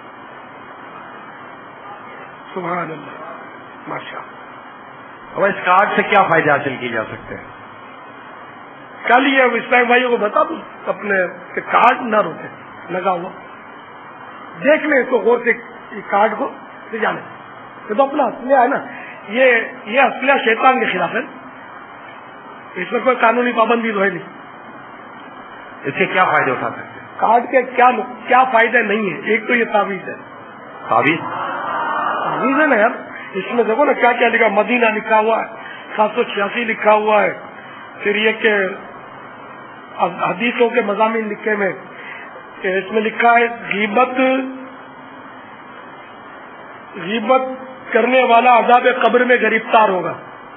سبحان اللہ ماشاء اللہ. اب اس کارڈ سے کیا فائدے حاصل کیے جا سکتے ہیں؟ کل یہ اسلام بھائیوں کو بتا دوں اپنے کہ کارڈ نہ روکے لگا ہوا. دیکھ لیں اس کو غور سے کارڈ کو جانے. یہ تو اپنا اسلحہ ہے نا. یہ یہ اسلحہ شیطان کے خلاف ہے. اس میں کوئی قانونی پابندی تو ہے نہیں. اس کے کیا فائدے اٹھا سکتے ہیں؟ کارڈ کے کیا کیا فائدے نہیں ہے. ایک تو یہ تعویذ ہے. تعویذ تعویذ ہے نا یار. اس میں دیکھو نا کیا کیا لکھا. مدینہ لکھا ہوا ہے, سات سو چھیاسی لکھا ہوا ہے. پھر یہ کہ حدیثوں کے مضامین لکھے میں کہ اس میں لکھا ہے غیبت غیبت کرنے والا عذاب قبر میں گرفتار ہوگا.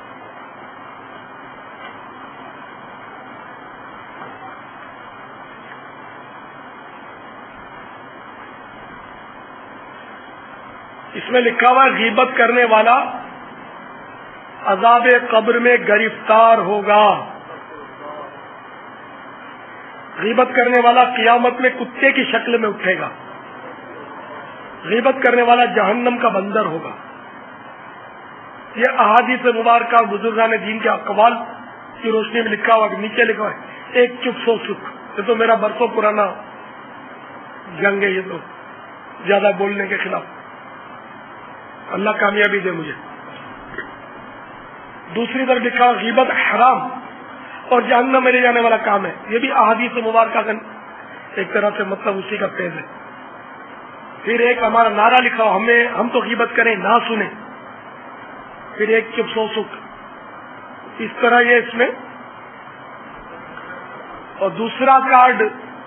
اس میں لکھا ہوا ہے غیبت کرنے والا عذاب قبر میں گرفتار ہوگا. غیبت کرنے والا قیامت میں کتے کی شکل میں اٹھے گا. غیبت کرنے والا جہنم کا بندر ہوگا. یہ احادیث مبارکہ بزرگان دین کے اقوال کی روشنی میں لکھا ہوا. نیچے لکھا ہوا ہے ایک چپ سو سکھ. یہ تو میرا برسوں پرانا جنگ ہے. یہ تو زیادہ بولنے کے خلاف. اللہ کامیابی دے مجھے. دوسری طرف لکھا غیبت حرام اور جہنم میں لے جانے والا کام ہے. یہ بھی احادیث مبارکہ کا ایک طرح سے مطلب اسی کا فیض ہے. پھر ایک ہمارا نعرہ لکھا ہو ہمیں ہم تو غیبت کریں نہ سنیں. پھر ایک چپ سو سکھ. اس طرح یہ اس میں. اور دوسرا کارڈ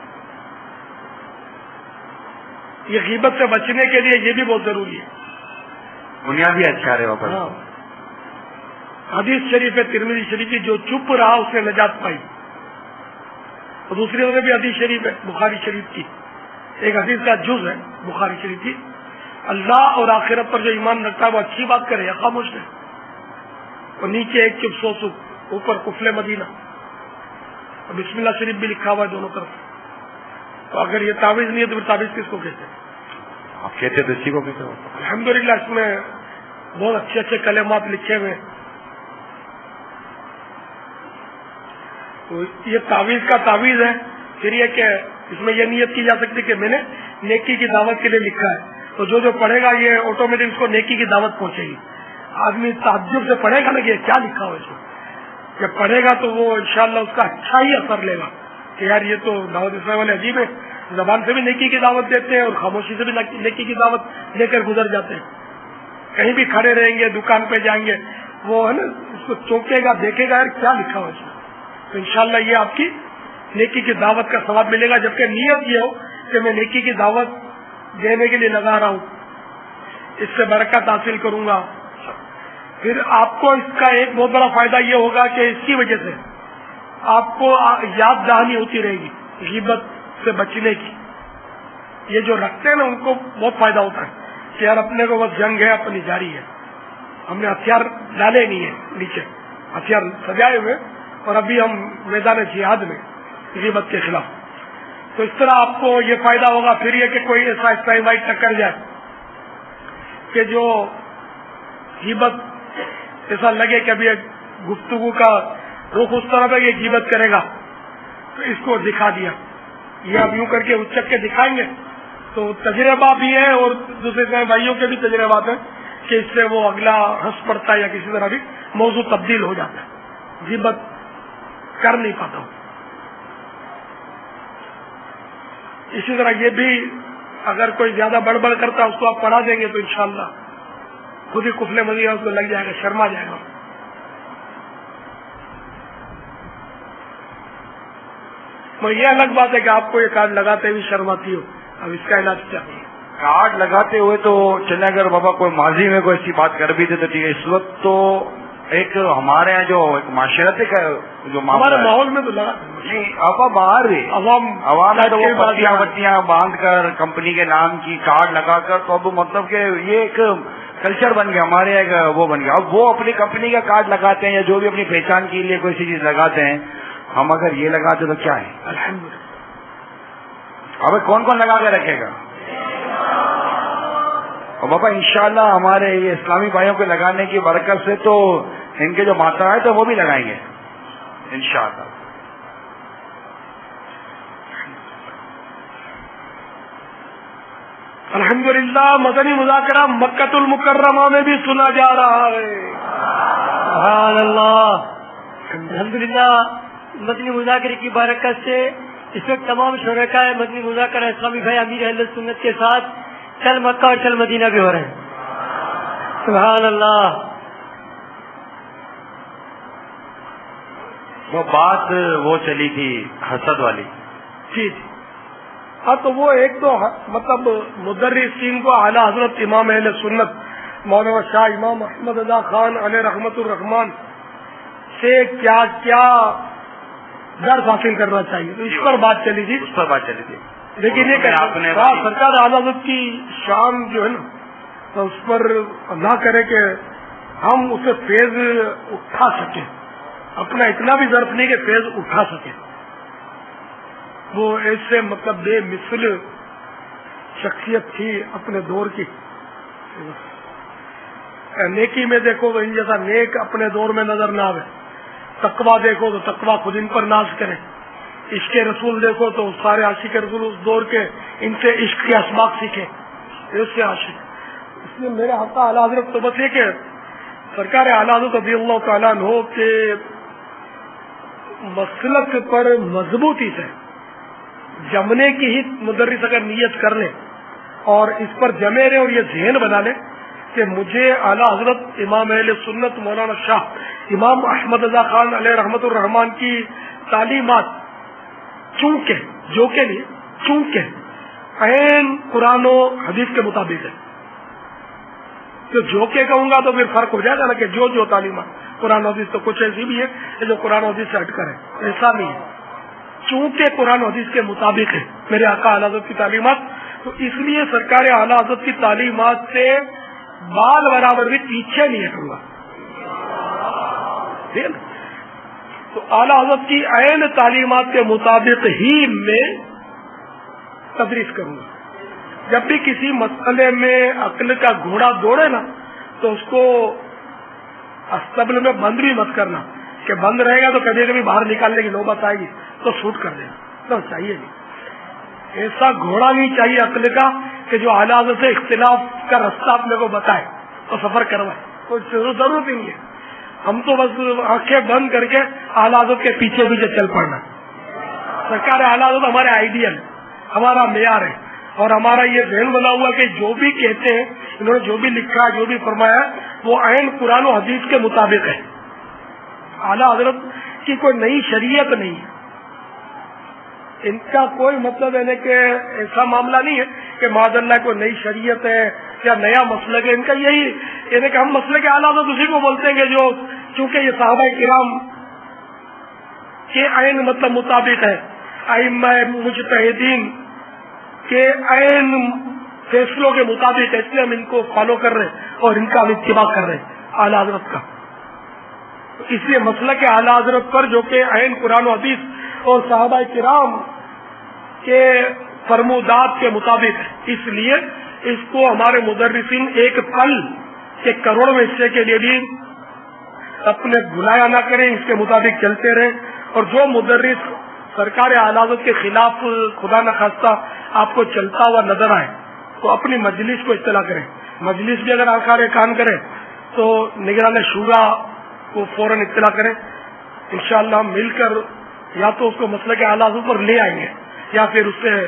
یہ غیبت سے بچنے کے لیے یہ بھی بہت ضروری ہے. بنیادی اچھا رہے واپس. ہاں حدیث شریف ہے ترمذی شریف کی جو چپ رہا اس نے نجات پائی. اور دوسری طرف بھی حدیث شریف ہے بخاری شریف کی. ایک حدیث کا جز ہے بخاری شریف کی. اللہ اور آخرت پر جو ایمان رکھتا ہے وہ اچھی بات کرے یا خاموش رہے. اور نیچے ایک چپ سو سکھ اوپر کفل مدینہ. اور بسم اللہ شریف بھی لکھا ہوا ہے دونوں طرف. تو اگر یہ تعویذ نہیں ہے تو پھر تعویذ کس کو کہتے ہیں؟ آپ کہتے تو اسی کو کہتے ہو. الحمدللہ اس میں بہت اچھے اچھے کلمات لکھے ہوئے. تو یہ تعویذ کا تعویذ ہے. پھر یہ کہ اس میں یہ نیت کی جا سکتی کہ میں نے نیکی کی دعوت کے لیے لکھا ہے، تو جو جو پڑھے گا یہ آٹومیٹک اس کو نیکی کی دعوت پہنچے گی. آدمی تعجب سے پڑھے گا نا کہ کیا لکھا ہو اس میں، جب پڑھے گا تو وہ انشاءاللہ اس کا اچھا ہی اثر لے گا کہ یار یہ تو دعوت اسلام والے عجیب ہے، زبان سے بھی نیکی کی دعوت دیتے ہیں اور خاموشی سے بھی نیکی کی دعوت لے کر گزر جاتے ہیں. کہیں بھی کھڑے رہیں گے، دکان پہ جائیں گے، وہ ہے نا اس کو چوکے گا، دیکھے گا یار کیا لکھا ہو اس میں. تو انشاءاللہ یہ آپ کی نیکی کی دعوت کا ثواب ملے گا، جبکہ نیت یہ ہو کہ میں نیکی کی دعوت دینے کے لیے لگا رہا ہوں، اس سے برکت حاصل کروں گا. پھر آپ کو اس کا ایک بہت بڑا فائدہ یہ ہوگا کہ اس کی وجہ سے آپ کو یاد دہانی ہوتی رہے گی غیبت سے بچنے کی. یہ جو رکھتے ہیں نا ان کو بہت فائدہ ہوتا ہے کہ یار اپنے کو بس جنگ ہے اپنی جاری ہے، ہم نے ہتھیار ڈالے نہیں ہے نیچے، ہتھیار سجائے ہوئے اور ابھی ہم میدان جہاد میں غیبت کے خلاف. تو اس طرح آپ کو یہ فائدہ ہوگا. پھر یہ کہ کوئی ایسا اسٹائم وائٹ ٹکر جائے کہ جو غیبت ایسا لگے کہ ابھی گفتگو کا رخ اس طرح ہے کہ غیبت کرے گا، تو اس کو دکھا دیا. یہ اب یوں کر کے اچک کے دکھائیں گے تو تجربہ بھی ہے اور دوسرے بھائیوں کے بھی تجربات ہیں کہ اس سے وہ اگلا ہنس پڑتا ہے یا کسی طرح بھی موضوع تبدیل ہو جاتا ہے، غیبت کر نہیں پاتا ہوں. اسی طرح یہ بھی اگر کوئی زیادہ بڑبڑ کرتا ہے اس کو آپ پڑھا دیں گے تو انشاءاللہ خود ہی کفلے مزید اس کو لگ جائے گا، شرما جائے گا. مگر یہ الگ بات ہے کہ آپ کو یہ کارڈ لگاتے ہوئے شرماتی ہو. اب اس کا علاج کیا ہے؟ کارڈ لگاتے ہوئے تو چلے اگر بابا کوئی ماضی میں کوئی ایسی بات کر بھی تھے تو ٹھیک ہے. اس وقت تو ایک ہمارے یہاں جو ایک معاشرت کا جو ہمارے ماحول میں تو لگا نہیں آپ باہر بھی عوام عوام میں تو وہ پتیاں وتیاں باندھ کر کمپنی کے نام کی کارڈ لگا کر تو اب مطلب کہ یہ ایک کلچر بن گیا ہمارے ایک وہ بن گیا. اب وہ اپنی کمپنی کا کارڈ لگاتے ہیں یا جو بھی اپنی پہچان کے لیے کوئی سی چیز لگاتے ہیں. ہم اگر یہ لگاتے تو کیا ہے؟ الحمدللہ. اب کون کون لگا کے رکھے گا؟ اور بابا انشاءاللہ ہمارے یہ اسلامی بھائیوں کو لگانے کی برکت سے تو ان کے جو ماتا ہے تو وہ بھی لگائیں گے انشاءاللہ. الحمدللہ مدنی مذاکرہ مکۃ المکرمہ میں بھی سنا جا رہا ہے. سبحان اللہ. الحمدللہ مدنی مذاکرے کی برکت سے اس وقت تمام شرکاء مدنی مذاکرہ اسلامی بھائی امیر اہل سنت کے ساتھ چل مکہ اور چل مدینہ بھی ہو رہے ہیں. سبحان اللہ. وہ بات وہ چلی تھی حسد والی. جی جی ہاں تو وہ ایک تو مطلب مدرسین کو اعلیٰ حضرت امام اہل سنت مولانا شاہ امام احمد رضا خان علیہ رحمت الرحمان سے کیا کیا درس حاصل کرنا چاہیے، تو اس پر بات چلی تھی. اس پر بات چلی تھی. لیکن یہ سرکار اعلیٰ حضرت کی شان جو ہے نا تو اس پر اللہ کرے کہ ہم اسے فیض اٹھا سکیں، اپنا اتنا بھی ظرف نہیں کہ فیض اٹھا سکیں. وہ ایسے مطلب بے مثل شخصیت تھی اپنے دور کی. نیکی میں دیکھو تو ان جیسا نیک اپنے دور میں نظر نہ آئے. تقویٰ دیکھو تو تقویٰ خود ان پر ناز کرے. عشق رسول دیکھو تو سارے عاشق رسول اس دور کے ان سے عشق کے اسباق سیکھے، ایسے عاشق. اس لیے میرے حق اعلیٰ حضرت تو بس یہ کہ سرکار اعلیٰ حضرت رضی اللہ تعالیٰ عنہ کے مسلک پر مضبوطی سے جمنے کی ہی مدرس اگر نیت کر لیں اور اس پر جمے رہے اور یہ ذہن بنا لیں کہ مجھے اعلیٰ حضرت امام اہل سنت مولانا شاہ امام احمد رضا خان علیہ رحمت الرحمان کی تعلیمات چونکہ جو کے لیے چونکہ عین قرآن و حدیث کے مطابق ہے. تو جو کہ کہوں گا تو پھر فرق ہو جائے گا نا کہ جو جو تعلیمات قرآن و حدیث تو کچھ ایسی بھی ہے جو قرآن و حدیث سے ہٹ کر ہے، ایسا نہیں ہے. چونکہ قرآن و حدیث کے مطابق ہے میرے آقا اعلیٰ حضرت کی تعلیمات، تو اس لیے سرکار اعلیٰ حضرت کی تعلیمات سے بال برابر بھی پیچھے نہیں ہٹوں گا. تو اعلیٰ حضرت کی عین تعلیمات کے مطابق ہی میں تدریس کروں گا. جب بھی کسی مسئلے میں عقل کا گھوڑا دوڑے نا تو اس کو استبل میں بند بھی مت کرنا کہ بند رہے گا تو کبھی کبھی باہر نکالنے کی نوبت آئے گی تو شوٹ کر دینا. اتنا چاہیے نہیں. ایسا گھوڑا نہیں چاہیے عقل کا کہ جو اعلیٰ حضرت سے اختلاف کا رستہ اپنے کو بتائے اور سفر کروائے. کوئی ضرورت نہیں ہے. ہم تو بس آنکھیں بند کر کے اعلیٰ حضرت کے پیچھے پیچھے چل پڑنا. سرکار اعلیٰ حضرت ہمارے آئیڈیل ہے, ہمارا معیار ہے, اور ہمارا یہ ذہن بنا ہوا کہ جو بھی کہتے ہیں, انہوں نے جو بھی لکھا ہے, جو بھی فرمایا, وہ عین قرآن و حدیث کے مطابق ہے. اعلیٰ حضرت کی کوئی نئی شریعت نہیں ہے. ان کا کوئی مطلب ہے کہ ایسا معاملہ نہیں ہے کہ معاذ اللہ کوئی نئی شریعت ہے یا نیا مسلک ہے. ان کا یہی یعنی کہ ہم مسلک اعلیٰ حضرت اسی کو بولتے ہیں کہ جو چونکہ یہ صحابہ کرام کے عین مطلب مطابق ہے, ائمہ مجتہدین کے عین فیصلوں کے مطابق ہے, اس لیے ہم ان کو فالو کر رہے ہیں اور ان کا ہم اتباع کر رہے ہیں اعلیٰ حضرت کا. اس لیے مسلک اعلیٰ حضرت پر جو کہ عین قرآن و حدیث اور صحابہ کرام کے فرمودات کے مطابق ہے, اس لیے اس کو ہمارے مدرسین ایک پل کے کروڑویں حصے کے لیے بھی اپنے بلایا نہ کریں, اس کے مطابق چلتے رہیں. اور جو مدرس سرکار اعلیٰ حضرت کے خلاف خدا نخواستہ آپ کو چلتا ہوا نظر آئے تو اپنی مجلس کو اطلاع کریں. مجلس بھی اگر آخر کام کرے تو نگران شورا کو فوراً اطلاع کریں. انشاءاللہ ہم مل کر یا تو اس کو مسلک اعلیٰ حضرت پر لے آئیں گے یا پھر اس سے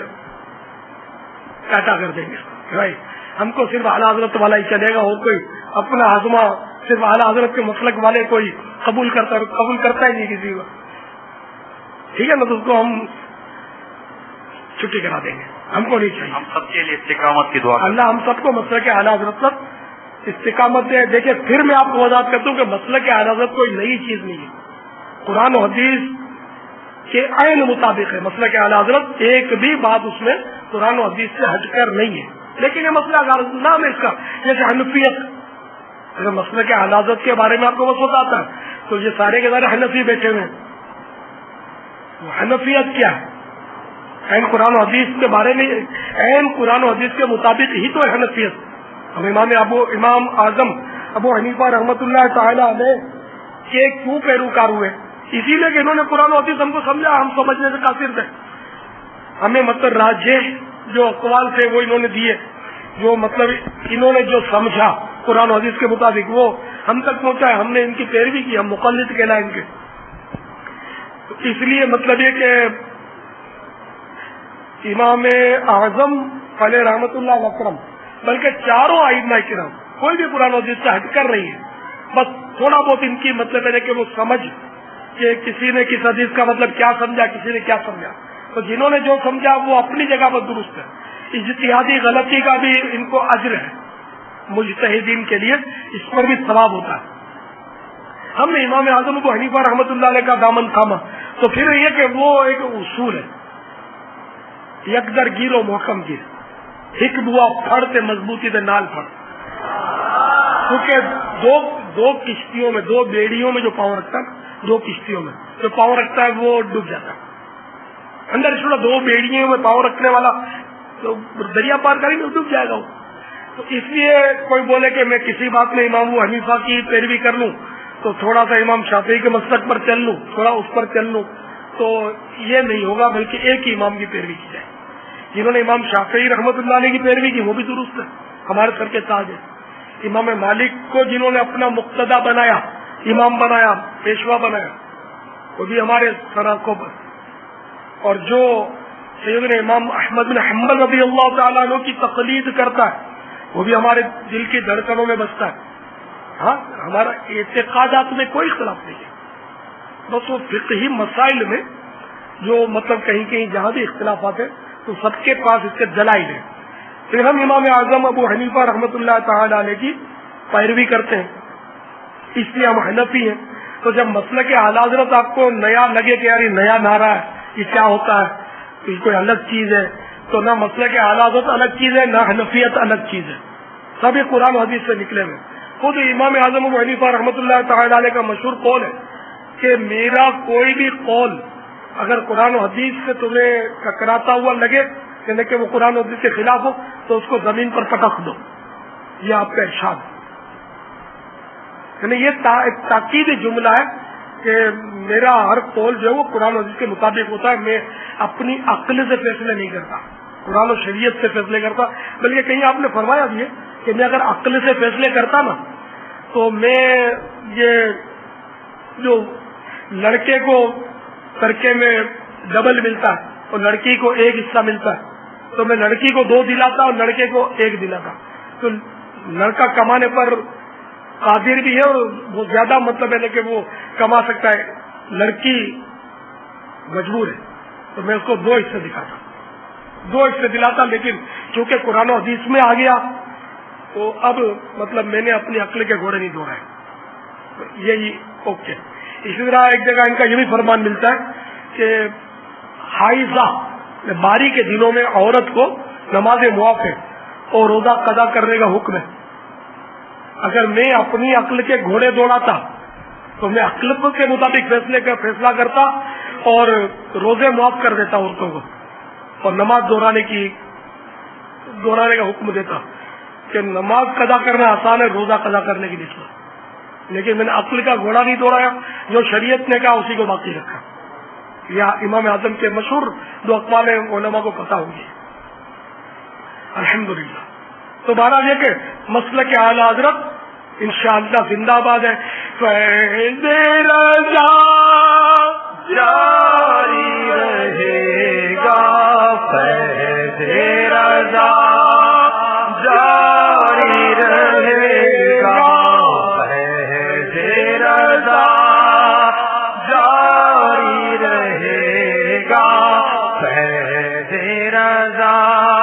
کاٹا کر دیں گے. بھائی ہم کو صرف اعلیٰ حضرت والا ہی چلے گا, اور کوئی اپنا ہاضمہ صرف اعلیٰ حضرت کے مسلک والے کوئی قبول کرتا قبول کرتا ہی نہیں کسی کو. ٹھیک ہے نا, تو اس کو ہم چھٹی کرا دیں گے, ہم کو نہیں چاہیے. ہم سب کے لیے استقامت کی دعا, اللہ ہم سب کو مسلک اعلیٰ حضرت پر استقامت دے. دیکھیں پھر میں آپ کو وضاحت کرتا ہوں کہ مسلک اعلیٰ حضرت کوئی نئی چیز نہیں ہے, قرآن و حدیث کے عین مطابق ہے مسلک اعلیٰ حضرت. ایک بھی بات اس میں قرآن و حدیث سے ہٹ کر نہیں ہے. لیکن یہ مسئلہ نام ہے اس کا, جیسے حنفیت. اگر مسلک اعلیٰ حضرت کے بارے میں آپ کو بس بتاتا ہے تو یہ سارے کے سارے حنفی بیٹھے ہوئے ہیں. حنفیت کیا ہے؟ عین قرآن و حدیث کے بارے میں, عین قرآن و حدیث کے مطابق ہی تو ہے حنفیت. ہم امام ابو امام اعظم ابو حنیفہ رحمۃ اللہ تعالی علیہ کے کیوں پیروکار ہوئے؟ اسی لیے کہ انہوں نے قرآن و حدیث ہم کو سمجھا, ہم سمجھنے سے قاصر تھے. ہمیں مطلب راجح جو اقوال تھے وہ انہوں نے دیے, جو مطلب انہوں نے جو سمجھا قرآن و حدیث کے مطابق وہ ہم تک پہنچا ہے. ہم نے ان کی پیروی کی, ہم مقلد کہلائیں گے. اس لیے مطلب یہ کہ امام اعظم علیہ رحمۃ اللہ اکرم بلکہ چاروں ائمہ کرام کوئی بھی قرآن و حدیث سے ہٹ کر نہیں ہے. بس تھوڑا بہت ان کی مطلب ہے کہ وہ سمجھ کہ کسی نے کس حدیث کا مطلب کیا سمجھا, کسی نے کیا سمجھا, تو جنہوں نے جو سمجھا وہ اپنی جگہ پر درست ہے. اجتہادی غلطی کا بھی ان کو اجر ہے, مجتہدین کے لیے اس پر بھی ثواب ہوتا ہے. ہم نے امام اعظم کو حنیفہ رحمۃ اللہ علیہ کا دامن تھاما تو پھر یہ کہ وہ ایک اصول ہے, یکدر گیر و محکم گیر, ہک بوا پھڑتے مضبوطی دے نال پھڑ. کیونکہ دو دو کشتیوں میں, دو بیڑیوں میں جو پاؤں رکھتا ہے, دو کشتیوں میں جو پاؤں رکھتا ہے وہ ڈوب جاتا ہے. اندر چھوڑا دو بیڑیوں میں پاؤں رکھنے والا تو دریا پار کریں گے, ڈوب جائے گا وہ. تو اس لیے کوئی بولے کہ میں کسی بات میں امام ابو حنیفہ کی پیروی کر لوں تو تھوڑا سا امام شافعی کے مسلک پر چل لوں, تھوڑا اس پر چل لوں, تو یہ نہیں ہوگا, بلکہ ایک ہی امام کی پیروی کی جائے. جنہوں نے امام شافعی رحمۃ اللہ علیہ کی پیروی کی وہ بھی درست ہے, ہمارے سر کے تاج ہے. امام مالک کو جنہوں نے اپنا مقتدا بنایا, امام بنایا, پیشوا بنایا, وہ بھی ہمارے سراخوں پر. اور جو سیدنا امام احمد بن حنبل رضی اللہ تعالیٰ عنہ کی تقلید کرتا ہے وہ بھی ہمارے دل کی دھڑکنوں میں بستا ہے. ہاں, ہمارا اعتقادات میں کوئی اختلاف نہیں ہے, بس وہ فقہی مسائل میں جو مطلب کہیں کہیں جہاں بھی اختلافات ہیں تو سب کے پاس اس کے دلائل ہیں. پھر ہم امام اعظم ابو حنیفہ رحمۃ اللہ تعالی علیہ کی پیروی کرتے ہیں, اس لیے ہم حنفی ہیں. تو جب مسلک اعلیٰ حضرت آپ کو نیا لگے کہ یار یہ نیا نعرہ ہے, یہ کیا ہوتا ہے, یہ کوئی الگ چیز ہے, تو نہ مسلک اعلیٰ حضرت الگ چیز ہے, نہ حنفیت الگ چیز ہے, سبھی قرآن و حدیث سے نکلے ہوئے. خود امام اعظم ابو حنیفہ رحمۃ اللہ تعالی علیہ کا مشہور قول ہے کہ میرا کوئی بھی قول اگر قرآن و حدیث سے تمہیں ٹکراتا ہوا لگے, یعنی کہ وہ قرآن و حدیث کے خلاف ہو, تو اس کو زمین پر پٹک دو. یہ آپ کا ارشاد ہے. یعنی یہ تا, ایک تاکیدی جملہ ہے کہ میرا ہر قول جو ہے وہ قرآن و حدیث کے مطابق ہوتا ہے. میں اپنی عقل سے فیصلے نہیں کرتا, قرآن و شریعت سے فیصلے کرتا. بلکہ کہیں آپ نے فرمایا بھی ہے کہ میں اگر عقل سے فیصلے کرتا نا تو میں یہ جو لڑکے کو ترکے میں ڈبل ملتا ہے اور لڑکی کو ایک حصہ ملتا ہے تو میں لڑکی کو دو دلاتا اور لڑکے کو ایک دلاتا. تو لڑکا کمانے پر قادر بھی ہے اور وہ زیادہ مطلب ہے کہ وہ کما سکتا ہے, لڑکی مجبور ہے تو میں اس کو دو حصے دکھاتا, دو حصے دلاتا. لیکن چونکہ قرآن و حدیث میں آ گیا تو اب مطلب میں نے اپنی عقل کے گھوڑے نہیں دوڑائے, یہی اوکے. اسی طرح ایک جگہ ان کا یہ بھی فرمان ملتا ہے کہ حائضہ باری کے دنوں میں عورت کو نماز موافق اور روزہ قضا کرنے کا حکم ہے. اگر میں اپنی عقل کے گھوڑے دوڑاتا تو میں عقل کے مطابق فیصلے کا فیصلہ کرتا اور روزے معاف کر دیتا عورتوں کو اور نماز دہرانے کی دہرانے کا حکم دیتا کہ نماز قضا کرنا آسان ہے, روزہ قضا کرنے کی نسبت. لیکن میں نے عقل کا گھوڑا نہیں دوڑایا, جو شریعت نے کہا اسی کو باقی رکھا. یا امام اعظم کے مشہور دو اقوال علماء کو پتہ ہوگی الحمدللہ. تو بہرحال یہ کہ مسئلہ کے اعلی حضرت انشاءاللہ زندہ باد ہے. فیض رضا جاری رہے گا, فیض رضا جاری رہے گا, فیض رضا جاری رہے گا, فیض رضا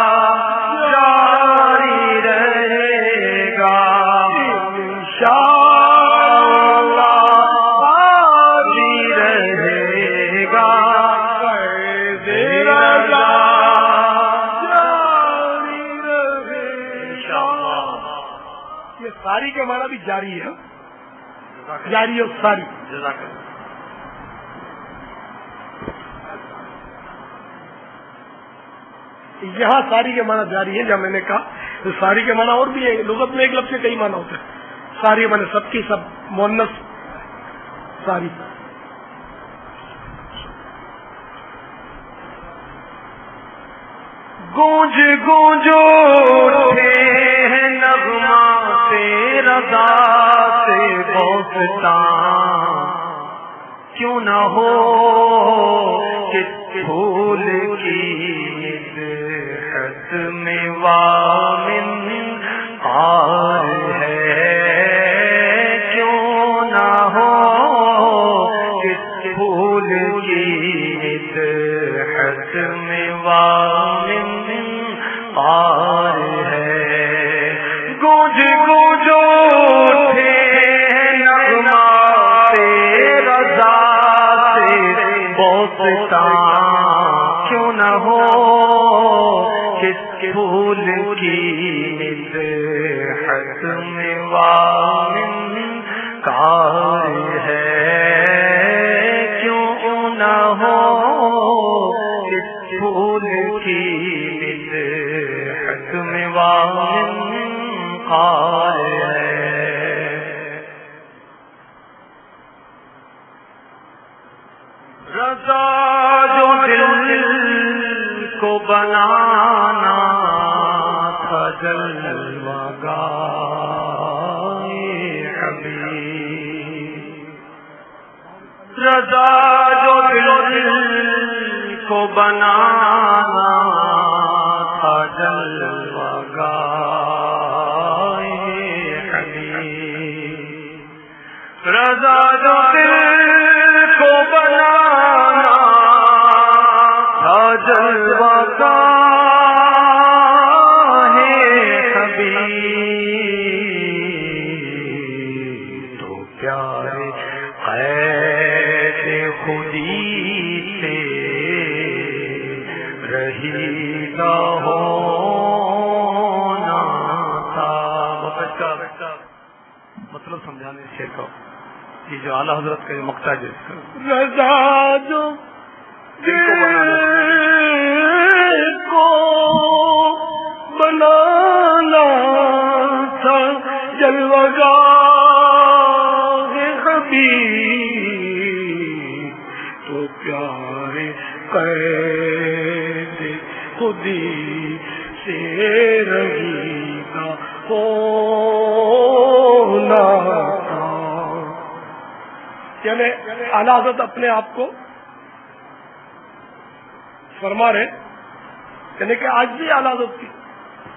جاری رہے گا. ساری کے معنی بھی جاری ہے, جاری اور ساری. یہاں ساری کے معنی جاری ہے. جب میں نے کہا تو ساری کے معنی اور بھی ہے, لغت میں ایک لفظ کے کئی معنی ہوتے ہیں. ساری معنی سب کی سب, مؤنث ساری. گونج گونجو ہیں نغمہ سے رضا سے بوستان, کیوں نہ ہو کس پھول کی خط میں وامن آر ہے, کیوں نہ ہو کس پھول کی خط میں وامن آر ہے. گونج گونجو نغمہ سے رضا سے بوستان, کیوں نہ ہو کس پھول کی خط میں وامن کار ہے, کیوں نہ ہو کس پھول کی خط میں وامن کار ہے. رضا جو دل کو بنانا تھا جلوہ گاہ حبیب, رضا جو دل کو بنانا تھا جلوہ گاہ حبیب, رضا جو دل کو بنانا تھا جلوہ گاہ حبیب, تو پیارے قید خودی سے رہیدہ ہونا تھا. مطلب سمجھانے سے کو یہ جو اعلیٰ حضرت کا یہ مقطع ہے رضا جو دل کو بنانا تھا جلوہ گاہ حبیب, خودی سے رہی کا ہونا تھا. یعنی اعلی حضرت اپنے آپ کو فرما رہے، یعنی کہ آج بھی اعلی حضرت کی